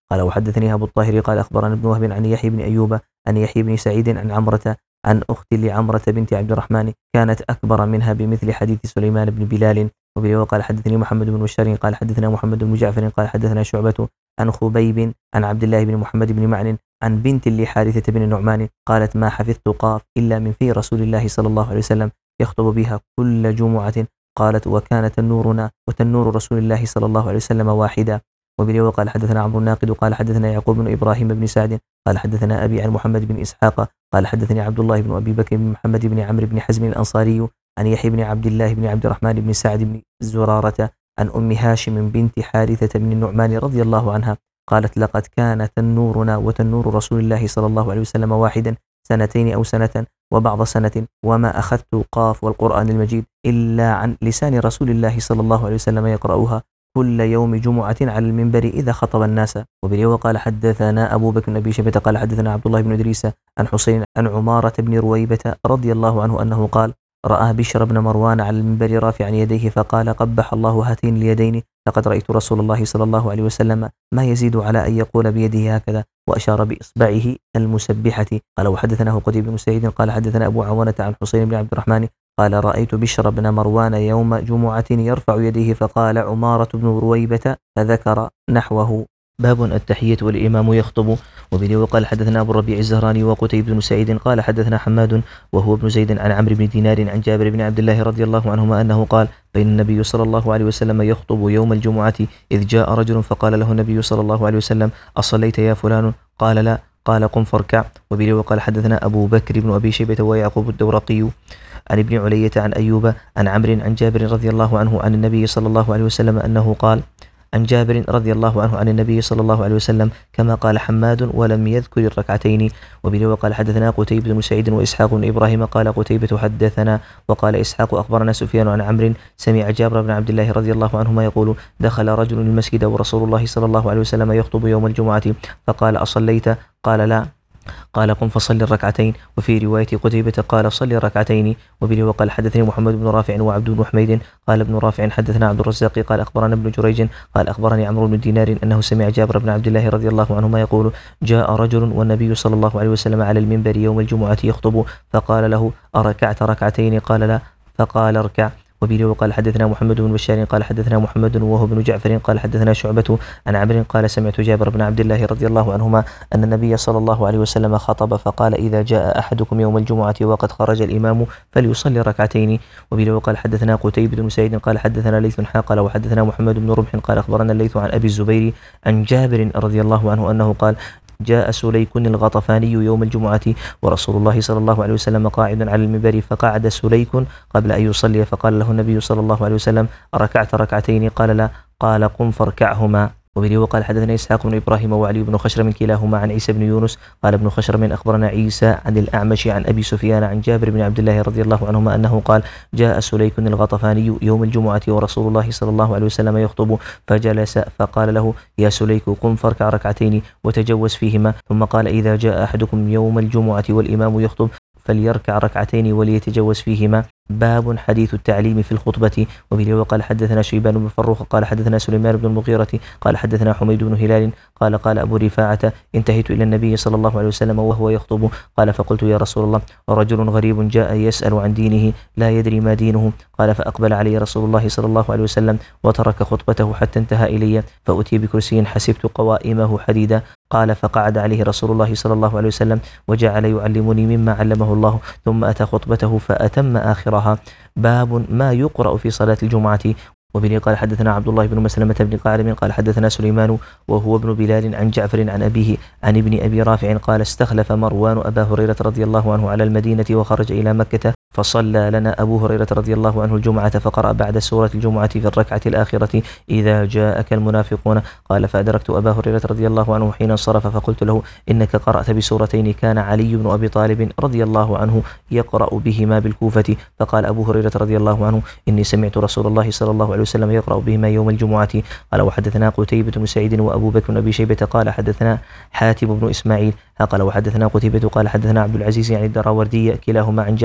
Speaker 1: قال وحدثني أبو الطاهر قال أخبرنا ابن وهب عن يحيى بن أيوب عن يحيى بن سعيد عن عمرة عن أخت لعمرة بنت عبد الرحمن كانت أكبر منها بمثل حديث سليمان بن بلال. وبه قال حدثني محمد بن بشار قال حدثنا محمد بن جعفر قال حدثنا شعبة عن خبيب عن عبد الله بن محمد بن معن عن بنت لحارثة بن النعمان قالت ما حفظت قاف إلا من في رسول الله صلى الله عليه وسلم يخطب بها كل جمعة. قالت وكان تنورنا وتنور رسول الله صلى الله عليه وسلم واحدا. وبه قال حدثنا عمرو الناقد قال حدثنا يعقوب بن إبراهيم بن سعد قال حدثنا أبي عن محمد بن إسحاق قال حدثني عبد الله بن أبي بكر بن محمد بن عمرو بن حزم الأنصاري عن يحيى بن عبد الله بن عبد الرحمن بن سعد بن زرارة عن أم هاشم بنت حارثة بن النعمان رضي الله عنها قالت لقد كان تنورنا وتنور رسول الله صلى الله عليه وسلم واحدا سنتين أو سنة وبعض سنة وما أخذت قاف والقرآن المجيد إلا عن لسان رسول الله صلى الله عليه وسلم يقرأها كل يوم جمعة على المنبر إذا خطب الناس. وبه قال حدثنا أبو بكر بن أبي شيبة قال حدثنا عبد الله بن إدريس عن حسين عن عمارة بن رويبة رضي الله عنه أنه قال رأى بشر بن مروان على المنبر رافعا يديه فقال قبح الله هاتين اليدين لقد رأيت رسول الله صلى الله عليه وسلم ما يزيد على أن يقول بيده هكذا وأشار بإصبعه المسبحة. قال وحدثناه قتيبة بن سعيد قال حدثنا أبو عوانة عن حسين بن عبد الرحمن قال رأيت بشر بن مروان يوم جمعة يرفع يديه فقال عمارة بن رويبة فذكر نحوه. باب التحية والإمام يخطب. وبه وقال حدثنا أبو الربيع الزهراني وقتيبة بن سعيد قال حدثنا حماد وهو ابن زيد عن عمرو بن دينار عن جابر بن عبد الله رضي الله عنهما أنه قال بين النبي صلى الله عليه وسلم يخطب يوم الجمعة إذ جاء رجل فقال له النبي صلى الله عليه وسلم أصليت يا فلان؟ قال لا. قال قم فاركع. وبه وقال حدثنا أبو بكر بن أبي شيبة ويعقوب الدورقي عن ابن علية عن أيوب عن عمرو عن جابر رضي الله عنه عن النبي صلى الله عليه وسلم أنه قال عن جابر رضي الله عنه عن النبي صلى الله عليه وسلم كما قال حماد ولم يذكر الركعتين. وبه وقال حدثنا قتيبة بن سعيد وإسحاق بن إبراهيم قال قتيبة حدثنا وقال إسحاق أخبرنا سفيان عن عمرو سمع جابر بن عبد الله رضي الله عنهما يقول دخل رجل المسجد ورسول الله صلى الله عليه وسلم يخطب يوم الجمعة فقال أصليت؟ قال لا. قال قم فصل الركعتين. وفي رواية قتيبة قال صل ركعتين. وبه وقال حدثني محمد بن رافع وعبد بن حميد قال ابن رافع حدثنا عبد الرزاق قال أخبرنا ابن جريج قال أخبرني عمرو بن دينار أنه سمع جابر بن عبد الله رضي الله عنهما يقول جاء رجل والنبي صلى الله عليه وسلم على المنبر يوم الجمعة يخطب فقال له أركعت ركعتين؟ قال لا. فقال اركع. وبه وقال حدثنا محمد بن بشار قال حدثنا محمد وهو بن جعفر قال حدثنا شعبة عن عمرو قال سمعت جابر بن عبد الله رضي الله عنهما أن النبي صلى الله عليه وسلم خطب فقال إذا جاء أحدكم يوم الجمعة وقد خرج الإمام فليصلي ركعتين. وبه وقال حدثنا قتيبة بن سعيد قال حدثنا ليث قال وحدثنا محمد بن رمح قال أخبرنا الليث عن أبي الزبير عن جابر رضي الله عنه أنه قال جاء سليك الغطفاني يوم الجمعة ورسول الله صلى الله عليه وسلم قاعد على المنبر فقعد سليك قبل أن يصلي فقال له النبي صلى الله عليه وسلم أركعت ركعتين؟ قال لا. قال قم فاركعهما. وبه وقال حدثنا إسحاق بن إبراهيم وعلي بن خشرم كلاهما عن عيسى بن يونس قال ابن خشرم أخبرنا عيسى عن الأعمش عن أبي سفيان عن جابر بن عبد الله رضي الله عنهما أنه قال جاء سليك الغطفاني يوم الجمعة ورسول الله صلى الله عليه وسلم يخطب فجلس فقال له يا سليك قم فاركع ركعتين وتجوز فيهما ثم قال إذا جاء أحدكم يوم الجمعة والإمام يخطب فليركع ركعتين وليتجوز فيهما. باب حديث التعليم في الخطبة. وبه وقال حدثنا شيبان بن فروخ قال حدثنا سليمان بن المغيرة قال حدثنا حميد بن هلال قال قال أبو رفاعة انتهيت إلى النبي صلى الله عليه وسلم وهو يخطب قال فقلت يا رسول الله رجل غريب جاء يسأل عن دينه لا يدري ما دينه قال فأقبل علي رسول الله صلى الله عليه وسلم وترك خطبته حتى انتهى إلي فأتي بكرسي حسبت قوائمه حديدا قال فقعد عليه رسول الله صلى الله عليه وسلم وجعل يعلمني مما علمه الله ثم أتى خطبته فأتم آخرها. باب ما يقرأ في صلاة الجمعة. وبه قال حدثنا عبد الله بن مسلمة بن قارم قال حدثنا سليمان وهو ابن بلال عن جعفر عن أبيه عن ابن أبي رافع قال استخلف مروان أبا هريرة رضي الله عنه على المدينة وخرج إلى مكة فصلى لنا أبو هريرة رضي الله عنه الجمعة فقرأ بعد سورة الجمعة في الركعة الآخرة إذا جاءك المنافقون قال فأدركت أبا هريرة رضي الله عنه حين انصرف فقلت له إنك قرأت بسورتين كان علي بن أبي طالب رضي الله عنه يقرأ بهما بالكوفة فقال أبو هريرة رضي الله عنه إني سمعت رسول الله صلى الله عليه وسلم يقرأ بهما يوم الجمعة. قال وحدثنا قتيبة بن سعيد وأبو بكر بن أبي شيبة قال حدثنا حاتم بن إسماعيل قال وحدثنا قتيبة قال حدثنا عبد العزيز عن الدراوردي كلاهما عن جعفر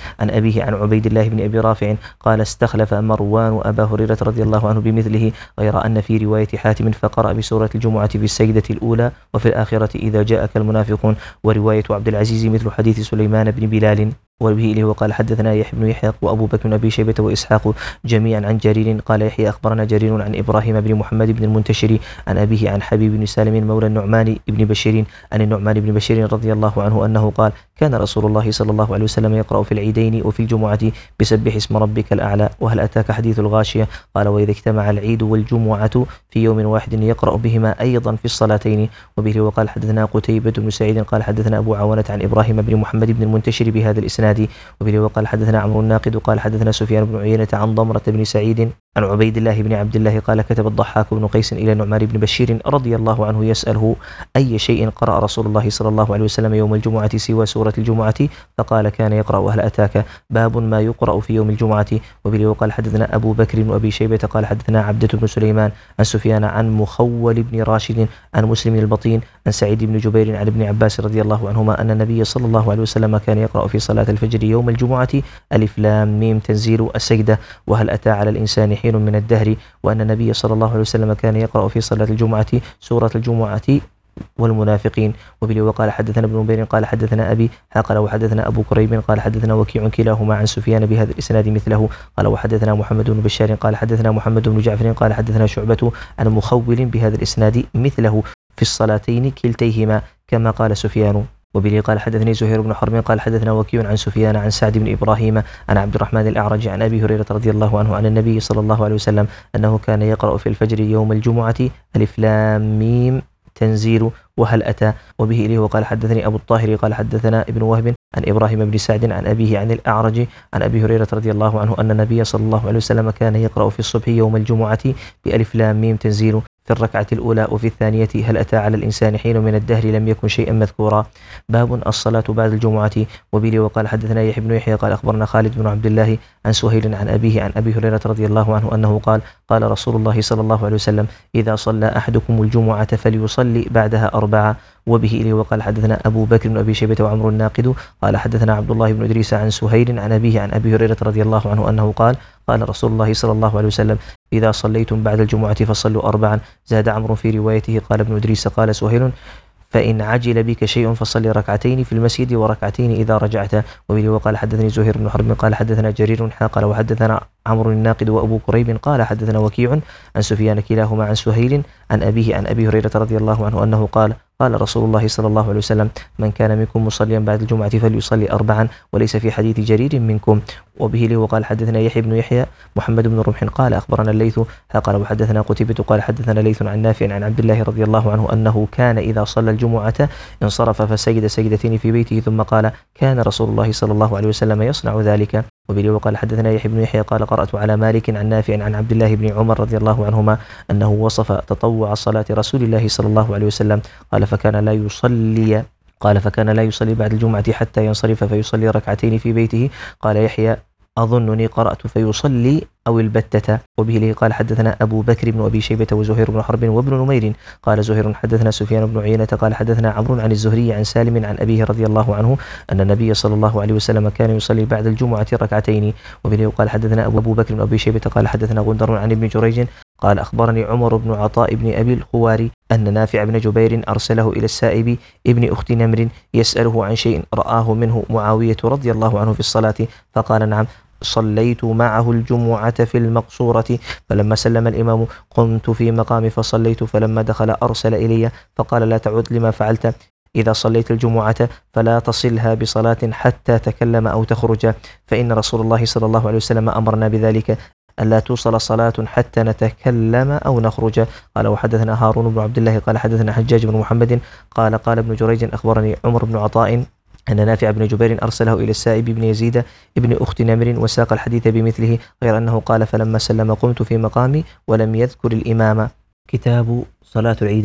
Speaker 1: عن أبيه عن عبيد الله بن أبي رافع قال استخلف مروان أبا هريرة رضي الله عنه بمثله غير أن في رواية حاتم فقرأ بسورة الجمعة في السجدة الأولى وفي الآخرة إذا جاءك المنافقون. ورواية عبد العزيز مثل حديث سليمان بن بلال وبه إليه وقال حدثنا يحيى بن يحيى وأبو بكر بن أبي شيبة وإسحاق جميعا عن جرير قال يحيى أخبرنا جرير عن إبراهيم بن محمد بن المنتشر عن أبيه عن حبيب بن سالم مولى النعمان بن بشير عن النعمان بن بشير رضي الله عنه أنه قال كان رسول الله صلى الله عليه وسلم يقرأ في العيدين وفي الجمعة بسبح اسم ربك الأعلى وهل أتاك حديث الغاشية قال وإذا اجتمع العيد والجمعة في يوم واحد يقرأ بهما أيضا في الصلاتين. وبه وقال حدثنا قتيبة بن سعيد قال حدثنا أبو عوانة عن إبراهيم بن محمد بن المنتشر بهذا الإسناد. وبه وقال حدثنا عمرو الناقد قال حدثنا سفيان بن عيينة عن ضمرة بن سعيد عن عبيد الله بن عبد الله قال كتب الضحاك بن قيس إلى نعمان بن بشير رضي الله عنه يسأله أي شيء قرأ رسول الله صلى الله عليه وسلم يوم الجمعة سوى سورة الجمعة فقال كان يقرأ هل أتاك باب ما يقرأ في يوم الجمعة. وبه وقال حدثنا أبو بكر بن أبي شيبة قال حدثنا عبدة بن سليمان عن سفيان عن مخول بن راشد عن مسلم البطين عن سعيد بن جبير عن ابن عباس رضي الله عنهما أن النبي صلى الله عليه وسلم كان يقرأ في صلاة الفجر يوم الجمعة ألف لام ميم تنزيل السجدة وهل أتى على الإنسان حين من الدهر وأن النبي صلى الله عليه وسلم كان يقرأ في صلاة الجمعة سورة الجمعة والمنافقين. وبه وقال حدثنا ابن نمير قال حدثنا أبي قال وحدثنا أبو كريب قال حدثنا وكيع كلاهما عن سفيان بهذا الإسناد مثله قال وحدثنا محمد بن بشار قال حدثنا محمد بن جعفر قال حدثنا شعبة عن مخول بهذا الإسناد مثله في الصلاتين كلتيهما كما قال سفيان. وبه قال حدثني زهير بن حرب قال حدثنا وكيع عن سفيان عن سعد بن إبراهيم عن عبد الرحمن الأعرج عن أبي هريرة رضي الله عنه عن النبي صلى الله عليه وسلم أنه كان يقرأ في الفجر يوم الجمعة ألف لام ميم تنزيل وهل أتى. وبه إليه وقال حدثني أبو الطاهر قال حدثنا ابن وهب عن إبراهيم بن سعد عن أبيه عن الأعرج عن أبي هريرة رضي الله عنه أن النبي صلى الله عليه وسلم كان يقرأ في الصبح يوم الجمعة بألف لام ميم تنزيل في الركعة الأولى وفي الثانية هل أتى على الإنسان حين من الدهر لم يكن شيئا مذكورا. باب الصلاة بعد الجمعة. وبه وقال حدثنا يحيى بن يحيى قال أخبرنا خالد بن عبد الله عن سهيل عن أبيه عن أبي هريرة رضي الله عنه أنه قال قال رسول الله صلى الله عليه وسلم إذا صلى أحدكم الجمعة فليصلي بعدها أربعة. وبه إليه وقال حدثنا أبو بكر بن أبي شيبة وعمر الناقد قال حدثنا عبد الله بن إدريس عن سهيل عن أبيه عن أبي هريرة رضي الله عنه أنه قال قال رسول الله صلى الله عليه وسلم إذا صليتم بعد الجمعة فصلوا أربعا. زاد عمرو في روايته قال ابن إدريس قال سهيل فإن عجل بك شيء فصل ركعتين في المسجد وركعتين إذا رجعت. وبه وقال حدثني زهير بن حرب قال حدثنا جرير قال وحدثنا عمرو الناقد وأبو كريب قال حدثنا وكيع عن سفيان كلاهما عن سهيل عن أبيه عن أبي هريرة رضي الله عنه أنه قال قال رسول الله صلى الله عليه وسلم من كان منكم مصليا بعد الجمعة فليصلي أربعا وليس في حديث جرير منكم. وبه له وقال حدثنا يحيى بن يحيى محمد بن رمح قال أخبرنا الليث قال وحدثنا قتيبة قال حدثنا ليث عن نافع عن عبد الله رضي الله عنه أنه كان إذا صلى الجمعة انصرف فسجد سجدتين في بيته ثم قال كان رسول الله صلى الله عليه وسلم يصنع ذلك. وبه وقال حدثنا يحيى بن يحيى قال قرأت على مالك عن نافع عن عبد الله بن عمر رضي الله عنهما أنه وصف تطوع صلاة رسول الله صلى الله عليه وسلم قال فكان لا يصلي قال فكان لا يصلي بعد الجمعة حتى ينصرف فيصلي ركعتين في بيته. قال يحيى أظنني قرأت فيصلي أو البتة. وبه له قال حدثنا أبو بكر بن أبي شيبة وزهير بن حرب وابن نمير قال زهير حدثنا سفيان بن عيينة قال حدثنا عمرو عن الزهري عن سالم عن أبيه رضي الله عنه أن النبي صلى الله عليه وسلم كان يصلي بعد الجمعة ركعتين. وبه له قال حدثنا أبو بكر بن أبي شيبة قال حدثنا غندر عن ابن جريج قال أخبرني عمر بن عطاء بن أبي الخواري أن نافع بن جبير أرسله إلى السائب ابن أخت نمر يسأله عن شيء رآه منه معاوية رضي الله عنه في الصلاة فقال نعم صليت معه الجمعة في المقصورة فلما سلم الإمام قمت في مقام فصليت فلما دخل أرسل إلي فقال لا تعد لما فعلت إذا صليت الجمعة فلا تصلها بصلاة حتى تكلم أو تخرج فإن رسول الله صلى الله عليه وسلم أمرنا بذلك ألا توصل صلاة حتى نتكلم أو نخرج. قال وحدثنا هارون بن عبد الله قال حدثنا حجاج بن محمد قال قال ابن جريج أخبرني عمر بن عطاء أن نافع بن جبير أرسله إلى السائب بن يزيد ابن أخت نمر وساق الحديث بمثله غير أنه قال فلما سلم قمت في مقامي ولم يذكر الإمام. كتاب صلاة العيدين.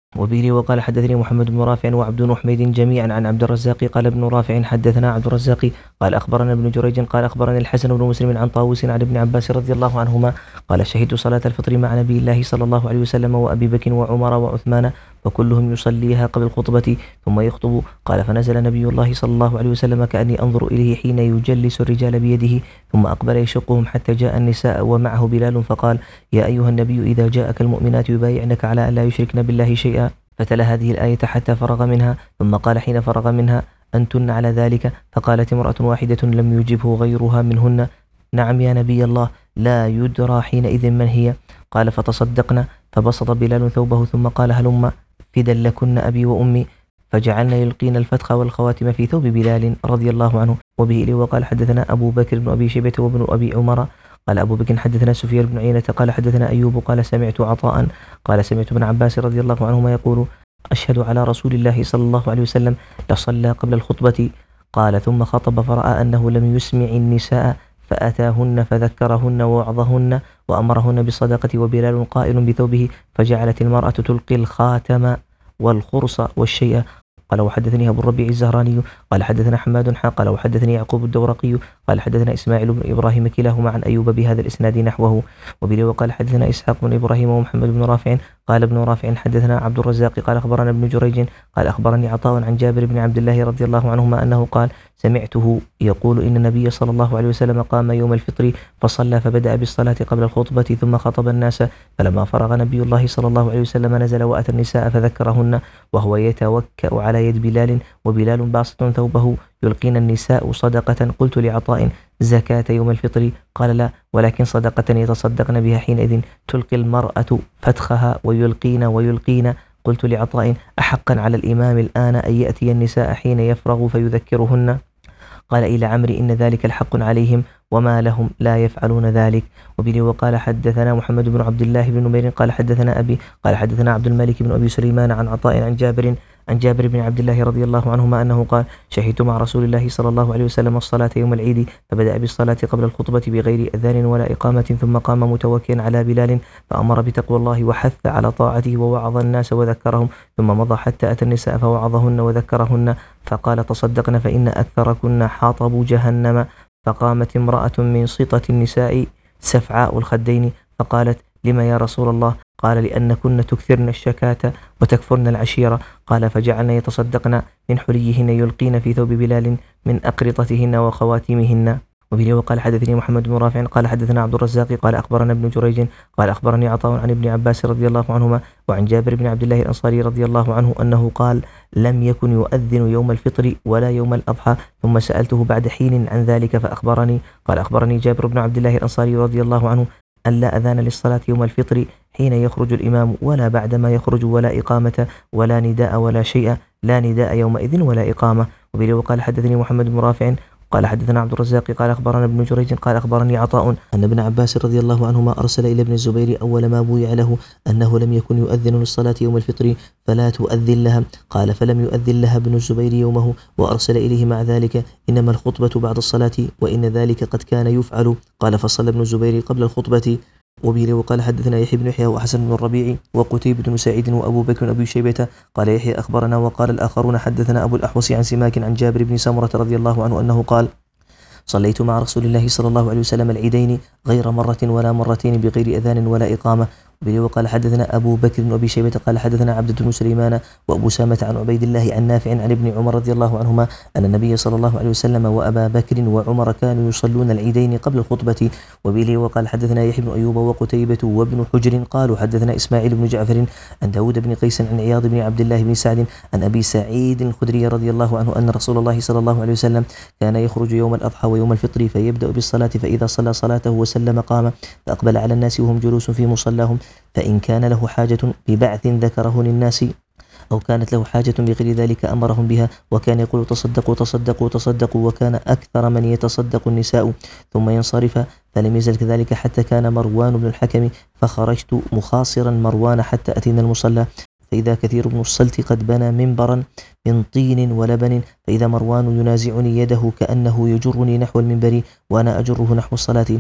Speaker 1: وبه وقال حدثني محمد بن رافع وعبد بن حميد جميعا عن عبد الرزاق قال ابن رافع حدثنا عبد الرزاق قال أخبرنا ابن جريج قال أخبرني الحسن بن مسلم عن طاووس عن ابن عباس رضي الله عنهما قال شهدت صلاة الفطر مع نبي الله صلى الله عليه وسلم وأبي بكر وعمر وعثمان فكلهم يصليها قبل الخطبة ثم يخطب قال فنزل نبي الله صلى الله عليه وسلم كأني أنظر إليه حين يجلس الرجال بيده ثم أقبل يشقهم حتى جاء النساء ومعه بلال فقال يا أيها النبي إذا جاءك المؤمنات يبايعنك على أن لا يشركن بالله شيئا فتلا هذه الآية حتى فرغ منها ثم قال حين فرغ منها أنتن على ذلك فقالت امرأة واحدة لم يجبه غيرها منهن نعم يا نبي الله لا يدرى حينئذ من هي قال فتصدقنا فبسط بلال ثوبه ثم قال هلم فدا لكن أبي وأمي فجعلنا يلقين الفتخ والخواتم في ثوب بلال رضي الله عنه. وبه إليه وقال حدثنا أبو بكر بن أبي شيبة وابن أبي عمر قال أبو بكر حدثنا سفيان بن عيينة قال حدثنا أيوب قال سمعت عطاء قال سمعت ابن عباس رضي الله عنهما يقول أشهد على رسول الله صلى الله عليه وسلم لصلى قبل الخطبة قال ثم خطب فرأى أنه لم يسمع النساء فأتاهن فذكرهن ووعظهن وأمرهن بالصدقة وبلال قائل بثوبه فجعلت المرأة تلقي الخاتم والخرص والشيء. قال وحدثني أبو الربيع الزهراني قال حدثنا حماد حا قال وحدثني يعقوب الدورقي قال حدثنا إسماعيل بن إبراهيم كلاهما عن أيوب بهذا الإسناد نحوه. وبه وقال حدثنا إسحاق بن إبراهيم ومحمد بن رافع قال ابن رافع حدثنا عبد الرزاق قال أخبرنا ابن جريج قال أخبرني عطاء عن جابر بن عبد الله رضي الله عنهما أنه قال سمعته يقول إن النبي صلى الله عليه وسلم قام يوم الفطر فصلى فبدأ بالصلاة قبل الخطبة ثم خطب الناس فلما فرغ نبي الله صلى الله عليه وسلم نزل وأتى النساء فذكرهن وهو يتوكأ على يد بلال وبلال باسط ثوبه يلقين النساء صدقة. قلت لعطاء زكاة يوم الفطر قال لا ولكن صدقة يتصدقن بها حينئذ تلقي المرأة فتخها ويلقين ويلقين. قلت لعطاء أحقا على الإمام الآن أن يأتي النساء حين يفرغ فيذكرهن قال إلى عمري إن ذلك الحق عليهم وما لهم لا يفعلون ذلك. وبه وقال حدثنا محمد بن عبد الله بن نمير قال حدثنا أبي قال حدثنا عبد الملك بن أبي سليمان عن عطاء عن جابر عن جابر بن عبد الله رضي الله عنهما أنه قال شهدت مع رسول الله صلى الله عليه وسلم الصلاة يوم العيد فبدأ بالصلاة قبل الخطبة بغير أذان ولا إقامة ثم قام متوكئا على بلال فأمر بتقوى الله وحث على طاعته ووعظ الناس وذكرهم ثم مضى حتى أتى النساء فوعظهن وذكرهن فقال تصدقن فإن أكثركن حاطب جهنم. فقامت امرأة من سطة النساء سفعاء الخدين فقالت لما يا رسول الله قال لأنكن تكثرن الشكاة وتكفرن العشيرة قال فجعلن يتصدقن من حليهن يلقين في ثوب بلال من أقرطتهن وخواتمهن. وبه وقال حدثني محمد بن رافع قال حدثنا عبد الرزاق قال أخبرنا ابن جريج قال أخبرني عطاء عن ابن عباس رضي الله عنهما وعن جابر بن عبد الله الأنصاري رضي الله عنه أنه قال لم يكن يؤذن يوم الفطر ولا يوم الأضحى ثم سألته بعد حين عن ذلك فأخبرني قال أخبرني جابر بن عبد الله الأنصاري رضي الله عنه أن لا أذان للصلاة يوم الفطر حين يخرج الإمام ولا بعدما يخرج ولا إقامة ولا نداء ولا شيء لا نداء يومئذ ولا إقامة. وبه وقال حدثني محمد بن رافع قال حدثنا عبد الرزاق قال أخبرنا ابن جريج قال أخبرني عطاء أن ابن عباس رضي الله عنهما أرسل إلى ابن الزبير أول ما بويع له أنه لم يكن يؤذن للصلاة يوم الفطر فلا تؤذن لها قال فلم يؤذن لها ابن الزبير يومه وأرسل إليه مع ذلك إنما الخطبة بعد الصلاة وإن ذلك قد كان يفعل قال فصلى ابن الزبير قبل الخطبة. وبه وقال حدثنا يحيى بن يحيى وحسن بن الربيع وقتيبة بن سعيد وأبو بكر بن أبي شيبة قال يحيى أخبرنا وقال الآخرون حدثنا أبو الأحوص عن سماك عن جابر بن سمرة رضي الله عنه أنه قال صليت مع رسول الله صلى الله عليه وسلم العيدين غير مرة ولا مرتين بغير أذان ولا إقامة. وبه وقال حدثنا أبو بكر بن أبي شيبة قال حدثنا عبدة بن سليمان وأبو سامة عن عبيد الله عن نافع عن ابن عمر رضي الله عنهما أن النبي صلى الله عليه وسلم وأبا بكر وعمر كانوا يصلون العيدين قبل الخطبة. وبه وقال حدثنا يحيى بن أيوب وقتيبة وابن حجر قالوا حدثنا إسماعيل بن جعفر عن داود بن قيس عن عياض بن عبد الله بن سعد عن أبي سعيد الخدري رضي الله عنه أن رسول الله صلى الله عليه وسلم كان يخرج يوم الأضحى ويوم الفطر فيبدأ بالصلاة فإذا صلى صلاته وسلم قام فأقبل على الناس وهم جلوس في مصلاهم فإن كان له حاجة ببعث ذكره للناس أو كانت له حاجة بغير ذلك أمرهم بها وكان يقول تصدقوا تصدقوا تصدقوا وكان أكثر من يتصدق النساء ثم ينصرف فلم يزل كذلك حتى كان مروان بن الحكم فخرجت مخاصرا مروان حتى أتينا المصلى فإذا كثير بن الصلت قد بنى منبرا من طين ولبن فإذا مروان ينازعني يده كأنه يجرني نحو المنبر وأنا أجره نحو الصلاة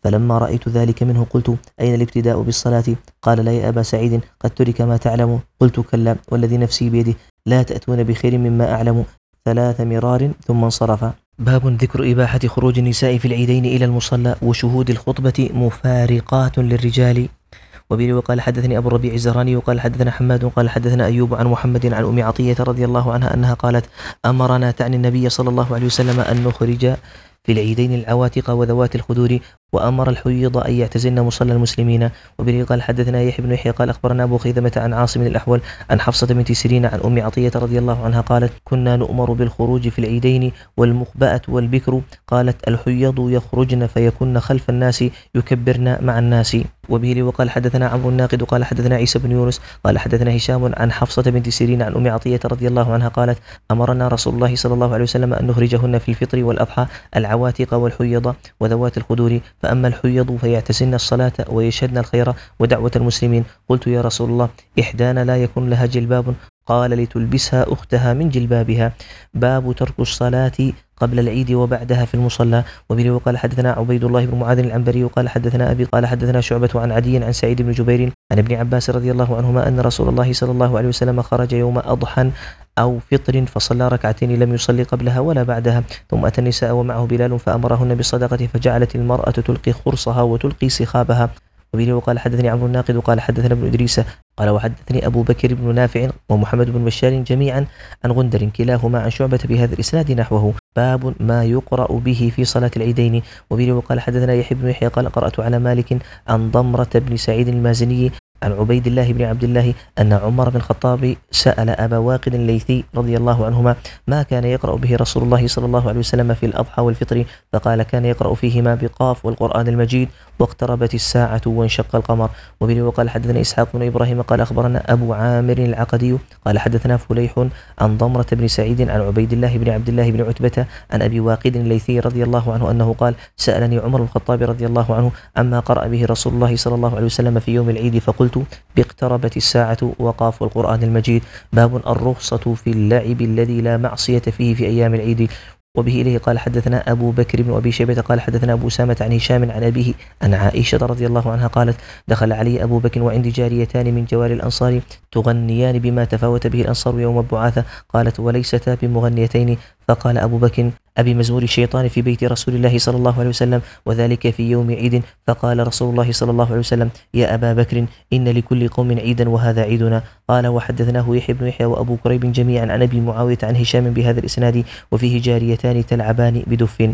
Speaker 1: فلما رأيت ذلك منه قلت: أين الابتداء بالصلاة؟ قال: لا يا أبا سعيد، قد ترك ما تعلم. قلت: كلا والذي نفسي بيده لا تأتون بخير مما أعلم. ثلاث مرار ثم انصرف. باب ذكر إباحة خروج النساء في العيدين إلى المصلى وشهود الخطبة مفارقات للرجال. وبه وقال حدثني أبو الربيع الزهراني وقال حدثنا حماد قال حدثنا أيوب عن محمد عن أم عطية رضي الله عنها أنها قالت: أمرنا تعني النبي صلى الله عليه وسلم أن نخرج في العيدين العواتق وذوات الخدور، وأمر الحيض أن يعتزلن مصلى المسلمين. وبه قال حدثنا يحيى بن يحيى قال أخبرنا أبو خيثمة عن عاصم الأحول عن حفصة بنت سيرين عن أم عطية رضي الله عنها قالت: كنا نؤمر بالخروج في العيدين والمخبأة والبكر. قالت: الحيض يخرجن فيكن خلف الناس يكبرن مع الناس. وبه وقال حدثنا عمرو الناقد قال حدثنا عيسى بن يونس قال حدثنا هشام عن حفصة بنت سيرين عن أم عطية رضي الله عنها قالت: أمرنا رسول الله صلى الله عليه وسلم أن نخرجهن في الفطر والأضحى العواتق والحيض وذوات الخدور، فأما الحيض فيعتزلن الصلاة ويشهدن الخير ودعوة المسلمين. قلت: يا رسول الله، إحدانا لا يكون لها جلباب؟ قال: لتلبسها أختها من جلبابها. باب ترك الصلاة قبل العيد وبعدها في المصلى. وبه وقال حدثنا عبيد الله بن معاذ العنبري وقال حدثنا أبي قال حدثنا شعبة عن عدي عن سعيد بن جبير عن ابن عباس رضي الله عنهما أن رسول الله صلى الله عليه وسلم خرج يوم أضحى أو فطر فصلى ركعتين لم يصلي قبلها ولا بعدها، ثم أتى النساء ومعه بلال فأمرهن بالصدقة، فجعلت المرأة تلقي خرصها وتلقي سخابها. وبه وقال حدثني عمرو الناقد وقال حدثنا ابن إدريس قال وحدثني أبو بكر بن نافع ومحمد بن بشار جميعا عن غندر كلاهما عن شعبة بهذا الإسناد نحوه. باب ما يقرأ به في صلاة العيدين. وبه وقال حدثنا يحيى بن يحيى قال قرأت على مالك عن ضمرة بن سعيد المازني عن عبيد الله بن عبد الله أن عمر بن الخطاب سأل أبا واقد الليثي رضي الله عنهما ما كان يقرأ به رسول الله صلى الله عليه وسلم في الأضحى والفطر، فقال: كان يقرأ فيهما بقاف والقرآن المجيد واقتربت الساعة وانشق القمر. وبه وقال حدثنا إسحاق بن إبراهيم قال أخبرنا أبو عامر العقدي قال حدثنا فليح عن ضمرة بن سعيد عن عبيد الله بن عبد الله بن عتبة عن أبي واقد الليثي رضي الله عنه أنه قال: سألني عمر بن الخطاب رضي الله عنه عما قرأ به رسول الله صلى الله عليه وسلم في يوم العيد، فقلت: باقتربت الساعة وقاف القرآن المجيد. باب الرخصة في اللعب الذي لا معصية فيه في أيام العيد. وبه إليه قال حدثنا أبو بكر بن أبي شيبة قال حدثنا أبو أسامة عن هشام عن أبيه عن عائشة رضي الله عنها قالت: دخل علي أبو بكر وعندي جاريتان من جوار الأنصار تغنيان بما تفاوت به الأنصار يوم البعاثة. قالت: وليستا بمغنيتين. فقال أبو بكر: أبي مزمور الشيطان في بيت رسول الله صلى الله عليه وسلم وذلك في يوم عيد. فقال رسول الله صلى الله عليه وسلم: يا أبا بكر، إن لكل قوم عيدا وهذا عيدنا. قال وحدثناه يحيى بن يحيى وأبو كريب جميعا عن أبي معاوية عن هشام بهذا الإسناد وفيه جاريتان تلعبان بدف.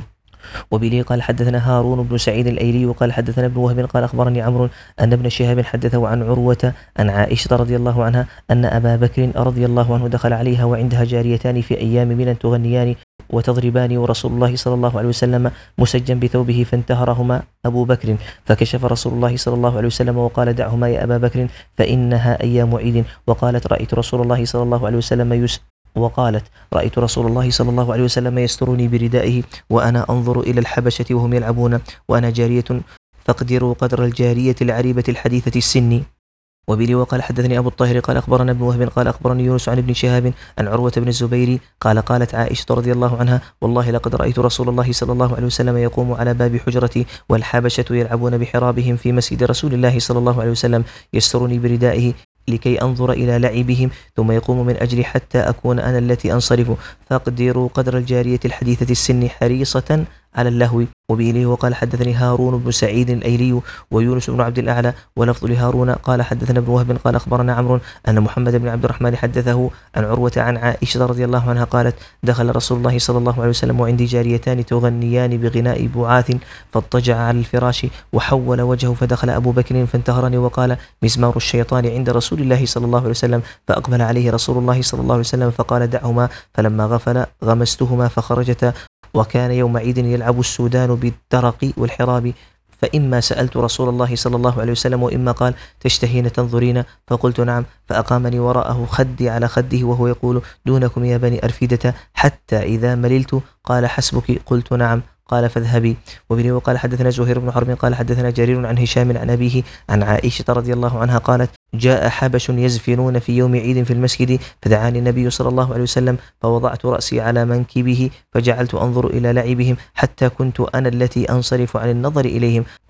Speaker 1: وبه قال حدثنا هارون بن سعيد الأيلي وقال حدثنا ابن وهب قال أخبرني عمرو أن ابن شهاب حدثه عن عروة عن عائشة رضي الله عنها أن أبا بكر رضي الله عنه دخل عليها وعندها جاريتان في أيام منى تغنيان وتضربان ورسول الله صلى الله عليه وسلم مسجا بثوبه، فانتهرهما أبو بكر فكشف رسول الله صلى الله عليه وسلم وقال: دعهما يا أبا بكر فإنها أيام عيد. وقالت: رأيت رسول الله صلى الله عليه وسلم يس وقالت رأيت رسول الله صلى الله عليه وسلم يسترني بردائه وأنا أنظر إلى الحبشة وهم يلعبون وأنا جارية، فاقدروا قدر الجارية العريبة الحديثة السن. وبه وقال حدثني أبو الطاهر قال أخبرنا ابن وهب قال أخبرني يونس عن ابن شهاب عن عروة بن الزبير قال قالت عائشة رضي الله عنها: والله لقد رأيت رسول الله صلى الله عليه وسلم يقوم على باب حجرتي والحبشة يلعبون بحرابهم في مسجد رسول الله صلى الله عليه وسلم يسترني بردائه لكي أنظر إلى لعبهم، ثم يقوم من أجل حتى أكون أنا التي أنصرف، فاقدروا قدر الجارية الحديثة السن حريصة على اللهو. وبإليه وقال حدثني هارون بن سعيد الأيلي ويونس بن عبد الأعلى ولفظ لهارون قال حدثنا ابن وهب قال أخبرنا عمرو أن محمد بن عبد الرحمن حدثه عن عروة عن عائشة رضي الله عنها قالت: دخل رسول الله صلى الله عليه وسلم وعندي جاريتان تغنيان بغناء بعاث، فاضطجع على الفراش وحول وجهه، فدخل أبو بكر فانتهرني وقال: مزمار الشيطان عند رسول الله صلى الله عليه وسلم. فأقبل عليه رسول الله صلى الله عليه وسلم فقال: دعهما. فلما غفل غمستهما فخرجتا. وكان يوم عيد يلعب السودان بالدرق والحراب، فإما سألت رسول الله صلى الله عليه وسلم وإما قال: تشتهين تنظرين؟ فقلت: نعم. فأقامني وراءه خدي على خده وهو يقول: دونكم يا بني أرفيدة، حتى إذا مللت قال: حسبك. قلت: نعم. قال: فاذهبي. وبه وقال حدثنا زهير بن حرب قال حدثنا جرير عن هشام عن أبيه عن عائشة رضي الله عنها قالت: جاء حبش يزفنون في يوم عيد في المسجد، فدعاني النبي صلى الله عليه وسلم فوضعت رأسي على منكبه فجعلت أنظر إلى لعبهم حتى كنت أنا التي أنصرف عن النظر إليهم،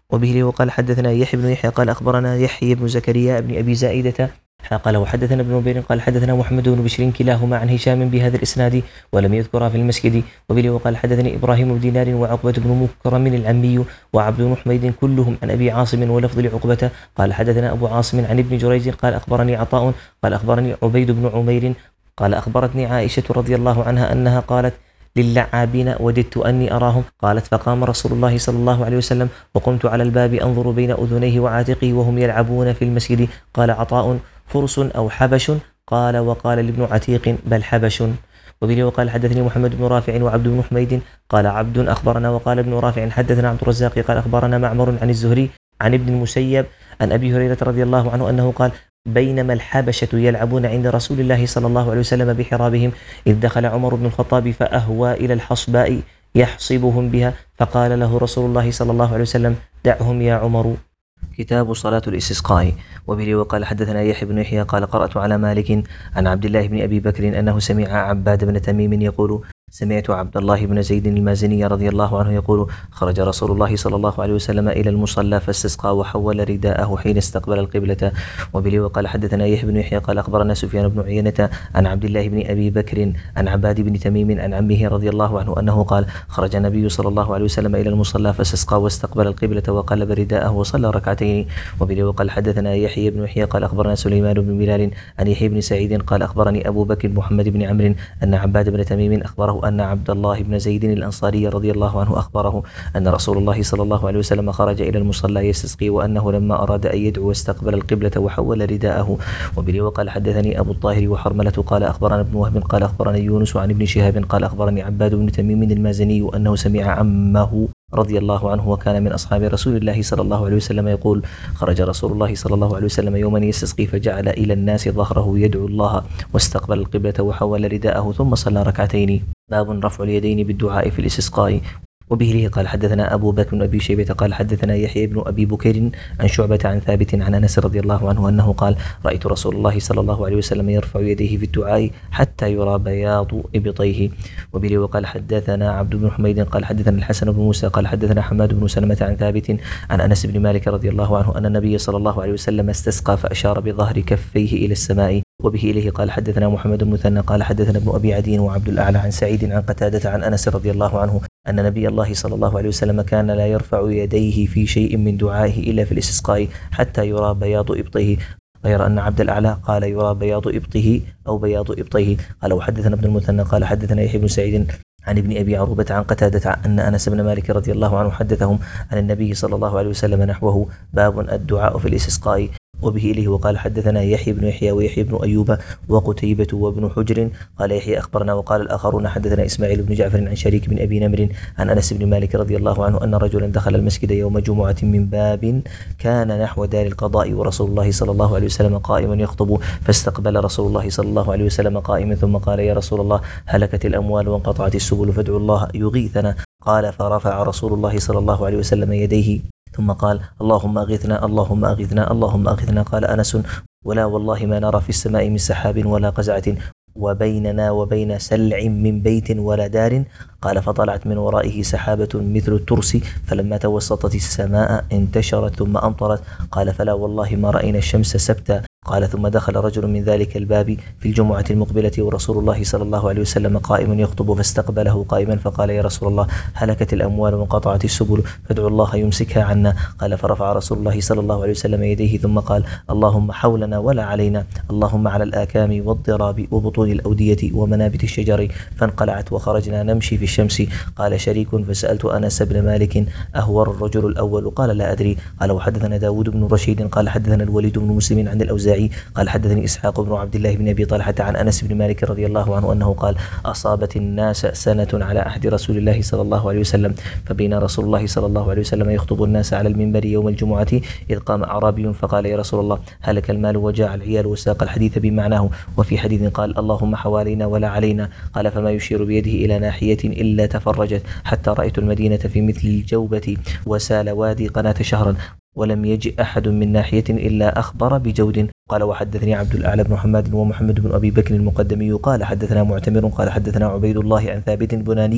Speaker 1: وبه وقال حدثنا يحيى بن يحيى قال أخبرنا يحيى بن زكريا بن أبي زائدة قال وحدثنا ابن نبير قال حدثنا محمد بن بشير كلاهما عن هشام بهذا الإسناد ولم يذكرا في المسجد. وبه وقال حدثني إبراهيم بن دينار وعقبة بن مكرم العمي وعبد بن حميد كلهم عن أبي عاصم ولفظ لعقبة قال حدثنا أبو عاصم عن ابن جريج قال أخبرني عطاء قال أخبرني عبيد بن عمير قال أخبرتني عائشة رضي الله عنها أنها قالت للعابين وددت أني أراهم قالت فقام رسول الله صلى الله عليه وسلم وقمت على الباب أنظر بين أذنيه وعاتقه وهم يلعبون في المسجد. قال عطاء فرس أو حبش قال وقال لابن عتيق بل حبش. وبه وقال حدثني محمد بن رافع وعبد بن حميد قال عبد أخبرنا وقال ابن رافع حدثنا عبد الرزاق قال أخبرنا معمر عن الزهري عن ابن المسيب عن أبي هريرة رضي الله عنه أنه قال بينما الحبشة يلعبون عند رسول الله صلى الله عليه وسلم بحرابهم إذ دخل عمر بن الخطاب فأهوى إلى الحصباء يحصبهم بها فقال له رسول الله صلى الله عليه وسلم دعهم يا عمر. كتاب صلاة الاستسقاء. وبه وقال حدثنا يحيى بن يحيى قال قرأت على مالك عن عبد الله بن أبي بكر أنه سمع عباد بن تميم يقول سمعت عبد الله بن زيد المازني رضي الله عنه يقول خرج رسول الله صلى الله عليه وسلم إلى المصلى فاستسقى وحول رداءه حين استقبل القبلة. وبه وقال حدثنا يحيى بن يحيى قال أخبرنا سفيان بن عيينة عن عبد الله بن أبي بكر عن عباد بن تميم عن عمه رضي الله عنه أنه قال خرج النبي صلى الله عليه وسلم إلى المصلى فاستسقى واستقبل القبلة وقلب رداءه وصلى ركعتين. وبه وقال حدثنا يحيى بن يحيى قال أخبرنا سليمان بن بلال عن يحيى بن سعيد قال أخبرني أبو بكر محمد بن عمرو أن عباد بن تميم أخبره أن عبد الله بن زيد الأنصاري رضي الله عنه أخبره أن رسول الله صلى الله عليه وسلم خرج إلى المصلى يستسقي وأنه لما أراد أن يدعو واستقبل القبلة وحول رداءه. وبه وقال حدثني أبو الطاهر وحرملة قال أخبرنا ابن وهب قال أخبرني يونس عن ابن شهاب قال أخبرني عباد بن تميم المازني أنه سمع عمه رضي الله عنه وكان من أصحاب رسول الله صلى الله عليه وسلم يقول خرج رسول الله صلى الله عليه وسلم يوما يستسقي فجعل إلى الناس ظهره يدعو الله واستقبل القبلة وحول رداءه ثم صلى ركعتين. باب رفع اليدين بالدعاء في الاستسقاء. وبه قال حدثنا أبو بكر بن أبي شيبة قال حدثنا يحيى بن أبي بكير عن شعبة عن ثابت عن أنس رضي الله عنه أنه قال رأيت رسول الله صلى الله عليه وسلم يرفع يديه في الدعاء حتى يرى بياض إبطيه. وبه وقال حدثنا عبد بن حميد قال حدثنا الحسن بن موسى قال حدثنا حماد بن سلمة عن ثابت عن أنس بن مالك رضي الله عنه أن النبي صلى الله عليه وسلم استسقى فأشار بظهر كفيه إلى السماء. وبه إليه قال حدثنا محمد بن مثنى قال حدثنا ابن أبي عدي وعبد الأعلى عن سعيد عن قتادة عن أنس رضي الله عنه أن نبي الله صلى الله عليه وسلم كان لا يرفع يديه في شيء من دعائه إلا في الاستسقاء حتى يرى بياض إبطه غير أن عبد الأعلى قال يرى بياض إبطه أو بياض إبطيه. قال وحدثنا ابن المثنى قال حدثنا يحيى بن سعيد عن ابن أبي عروبة عن قتادة أن أنس بن مالك رضي الله عنه حدثهم عن النبي صلى الله عليه وسلم نحوه. باب الدعاء في الاستسقاء. وبه إليه وقال حدثنا يحيى بن يحيى ويحيى بن أيوب وقتيبة وابن حجر قال يحيى أخبرنا وقال الآخرون حدثنا إسماعيل بن جعفر عن شريك بن أبي نمر عن أنس بن مالك رضي الله عنه أن رجلا دخل المسجد يوم جمعة من باب كان نحو دار القضاء ورسول الله صلى الله عليه وسلم قائم يخطب فاستقبل رسول الله صلى الله عليه وسلم قائما ثم قال يا رسول الله هلكت الأموال وانقطعت السبل فادعوا الله يغيثنا. قال فرفع رسول الله صلى الله عليه وسلم يديه ثم قال اللهم أغثنا اللهم أغثنا اللهم أغثنا. قال أنس ولا والله ما نرى في السماء من سحاب ولا قزعة وبيننا وبين سلع من بيت ولا دار. قال فطلعت من ورائه سحابة مثل الترس فلما توسطت السماء انتشرت ثم أمطرت. قال فلا والله ما رأينا الشمس سبتا. قال ثم دخل رجل من ذلك الباب في الجمعة المقبلة ورسول الله صلى الله عليه وسلم قائم يخطب فاستقبله قائما فقال يا رسول الله هلكت الأموال وانقطعت السبل فادعوا الله يمسكها عنا. قال فرفع رسول الله صلى الله عليه وسلم يديه ثم قال اللهم حولنا ولا علينا اللهم على الآكام والضراب وبطون الأودية ومنابت الشجر. فانقلعت وخرجنا نمشي في الشمس. قال شريك فسألت أنس بن مالك أهو الرجل الأول قال لا أدري. قال وحدثنا داود بن رشيد قال حدثنا الوليد بن مسلم عن الأوزاعي قال حدثني إسحاق بن عبد الله بن أبي طلحة عن أنس بن مالك رضي الله عنه أنه قال أصابت الناس سنة على عهد رسول الله صلى الله عليه وسلم فبين رسول الله صلى الله عليه وسلم يخطب الناس على المنبر يوم الجمعة إذ قام أعرابي فقال يا رسول الله هلك المال وجاع العيال وساق الحديث بمعناه. وفي حديث قال اللهم حوالينا ولا علينا. قال فما يشير بيده إلى ناحية إلا تفرجت حتى رأيت المدينة في مثل الجوبة وسال وادي قناة شهرا ولم يجئ أحد من ناحية إلا أخبر بجود. قال وحدثني عبد الأعلى بن حماد ومحمد بن أبي بكر المقدمي قال حدثنا معتمر قال حدثنا عبيد الله عن ثابت البناني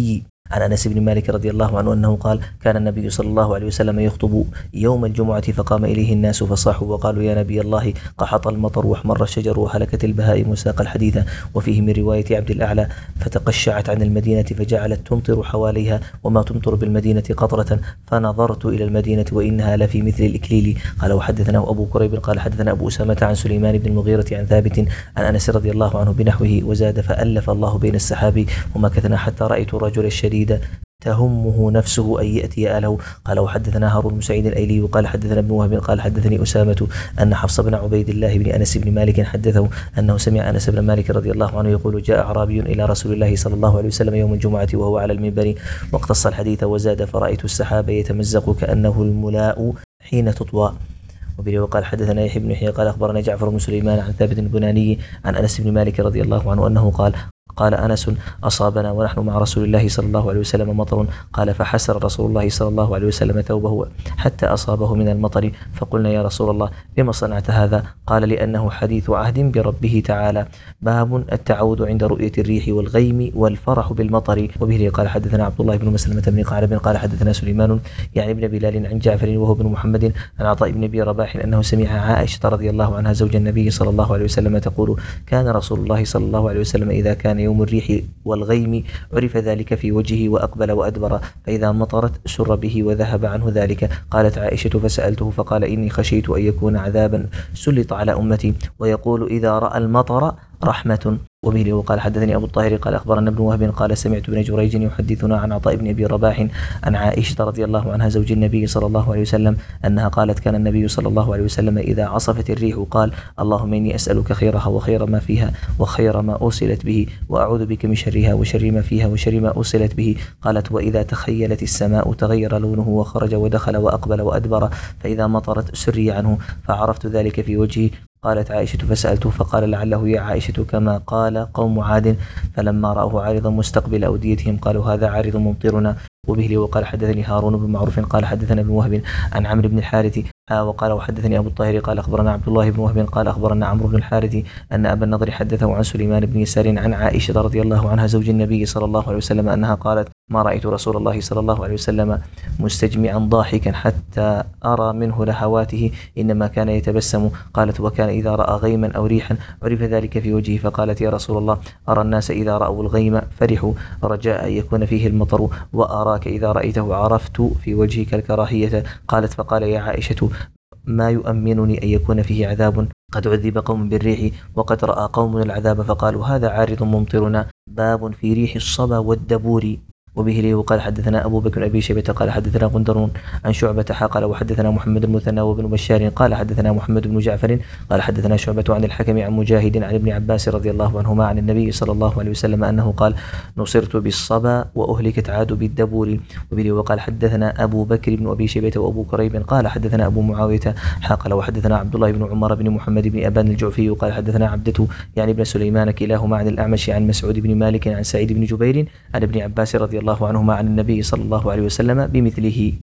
Speaker 1: عن أنس بن مالك رضي الله عنه أنه قال كان النبي صلى الله عليه وسلم يخطب يوم الجمعة فقام إليه الناس فصاحوا وقالوا يا نبي الله قحط المطر واحمر الشجر وهلكت البهائم وساق الحديث. وفيه من رواية عبد الأعلى فتقشعت عن المدينة فجعلت تمطر حواليها وما تمطر بالمدينة قطرة فنظرت إلى المدينة وإنها لفي مثل الإكليل. قال وحدثنا أبو كريب قال حدثنا أبو أسامة عن سليمان بن المغيرة عن ثابت عن أنس رضي الله عنه بنحوه وزاد فألف الله بين السحاب ومكثنا حتى رأيت الرجل الشديد تهمه نفسه أن يأتي أهله. قال وحدثنا هارون بن سعيد الأيلي قال حدثنا ابن وهب قال حدثني أسامة أن حفص بن عبيد الله بن أنس بن مالك حدثه أنه سمع أنس بن مالك رضي الله عنه يقول جاء أعرابي إلى رسول الله صلى الله عليه وسلم يوم الجمعة وهو على المنبر واقتص الحديث وزاد فرأيت السحاب يتمزق كأنه الملاء حين تطوى. وقال حدثنا يحيى بن يحيى قال أخبرنا جعفر بن سليمان عن ثابت البناني عن أنس بن مالك رضي الله عنه أنه قال قال أنس أصابنا ونحن مع رسول الله صلى الله عليه وسلم مطر. قال فحسر رسول الله صلى الله عليه وسلم ثوبه حتى أصابه من المطر فقلنا يا رسول الله لما صنعت هذا؟ قال لأنه حديث عهد بربه تعالى. باب التعود عند رؤية الريح والغيم والفرح بالمطر. وبه قال حدثنا عبد الله بن مسلمة بن قعنب قال حدثنا سليمان يعني ابن بلال عن جعفر وهو بن محمد عن عطاء بن أبي رباح أنه سمع عائشة رضي الله عنها زوج النبي صلى الله عليه وسلم تقول كان رسول الله صلى الله عليه وسلم إذا كان يوم الريح والغيم عرف ذلك في وجهه وأقبل وأدبر فإذا مطرت سر به وذهب عنه ذلك. قالت عائشة فسألته فقال إني خشيت أن يكون عذابا سلط على أمتي ويقول إذا رأى المطر رحمة. وبه وقال حدثني أبو الطاهر قال أخبرنا ابن وهب قال سمعت ابن جريج يحدثنا عن عطاء بن أبي رباح عن عائشة رضي الله عنها زوج النبي صلى الله عليه وسلم أنها قالت كان النبي صلى الله عليه وسلم إذا عصفت الريح قال اللهم إني أسألك خيرها وخير ما فيها وخير ما أرسلت به وأعوذ بك من شرها وشر ما فيها وشر ما أرسلت به. قالت وإذا تخيلت السماء تغير لونه وخرج ودخل وأقبل وأدبر فإذا مطرت سري عنه فعرفت ذلك في وجهي. قالت عائشة فسألته فقال لعله يا عائشة كما قال قوم عاد فلما رأوه عارضا مستقبل أوديتهم قالوا هذا عارض ممطرنا. وبه وقال حدثني هارون بن معروف قال حدثنا ابن وهب عن عمرو بن الحارث وقال وحدثني أبو الطاهر قال أخبرنا عبد الله بن وهب قال أخبرنا عمرو بن الحارث أن أبا النضر حدثه عن سليمان بن يسار عن عائشة رضي الله عنها زوج النبي صلى الله عليه وسلم أنها قالت ما رأيت رسول الله صلى الله عليه وسلم مستجمعا ضاحكا حتى أرى منه لهواته إنما كان يتبسم. قالت وكان إذا رأى غيما أو ريحا عرف ذلك في وجهه. فقالت يا رسول الله أرى الناس إذا رأوا الغيم فرحوا رجاء أن يكون فيه المطر وأراك إذا رأيته عرفت في وجهك الكراهية. قالت فقال يا عائشة ما يؤمنني أن يكون فيه عذاب قد عذب قوم بالريح وقد رأى قوم العذاب فقالوا هذا عارض ممطرنا. باب في ريح الصبا والدبور. وبه لي وقال حدثنا أبو بكر أبي شيبة قال حدثنا غندر عن شعبة قال وحدثنا محمد المثنى وابن بشار قال حدثنا محمد بن جعفر قال حدثنا شعبة عن الحكم عن مجاهد عن ابن عباس رضي الله عنهما عن النبي صلى الله عليه وسلم أنه قال نصرت بالصبا وأهلكت عاد بالدبور. وبه لي وقال حدثنا أبو بكر بن أبي شيبة وأبو كريب قال حدثنا أبو معاوية قال وحدثنا عبد الله بن عمر بن محمد بن أبان الجعفي قال حدثنا عبدته يعني ابن سليمان كلاهما عن الأعمش عن مسعود بن مالك عن سعيد بن جبير عن ابن عباس رضي الله عنهما عن النبي صلى الله عليه وسلم بمثله.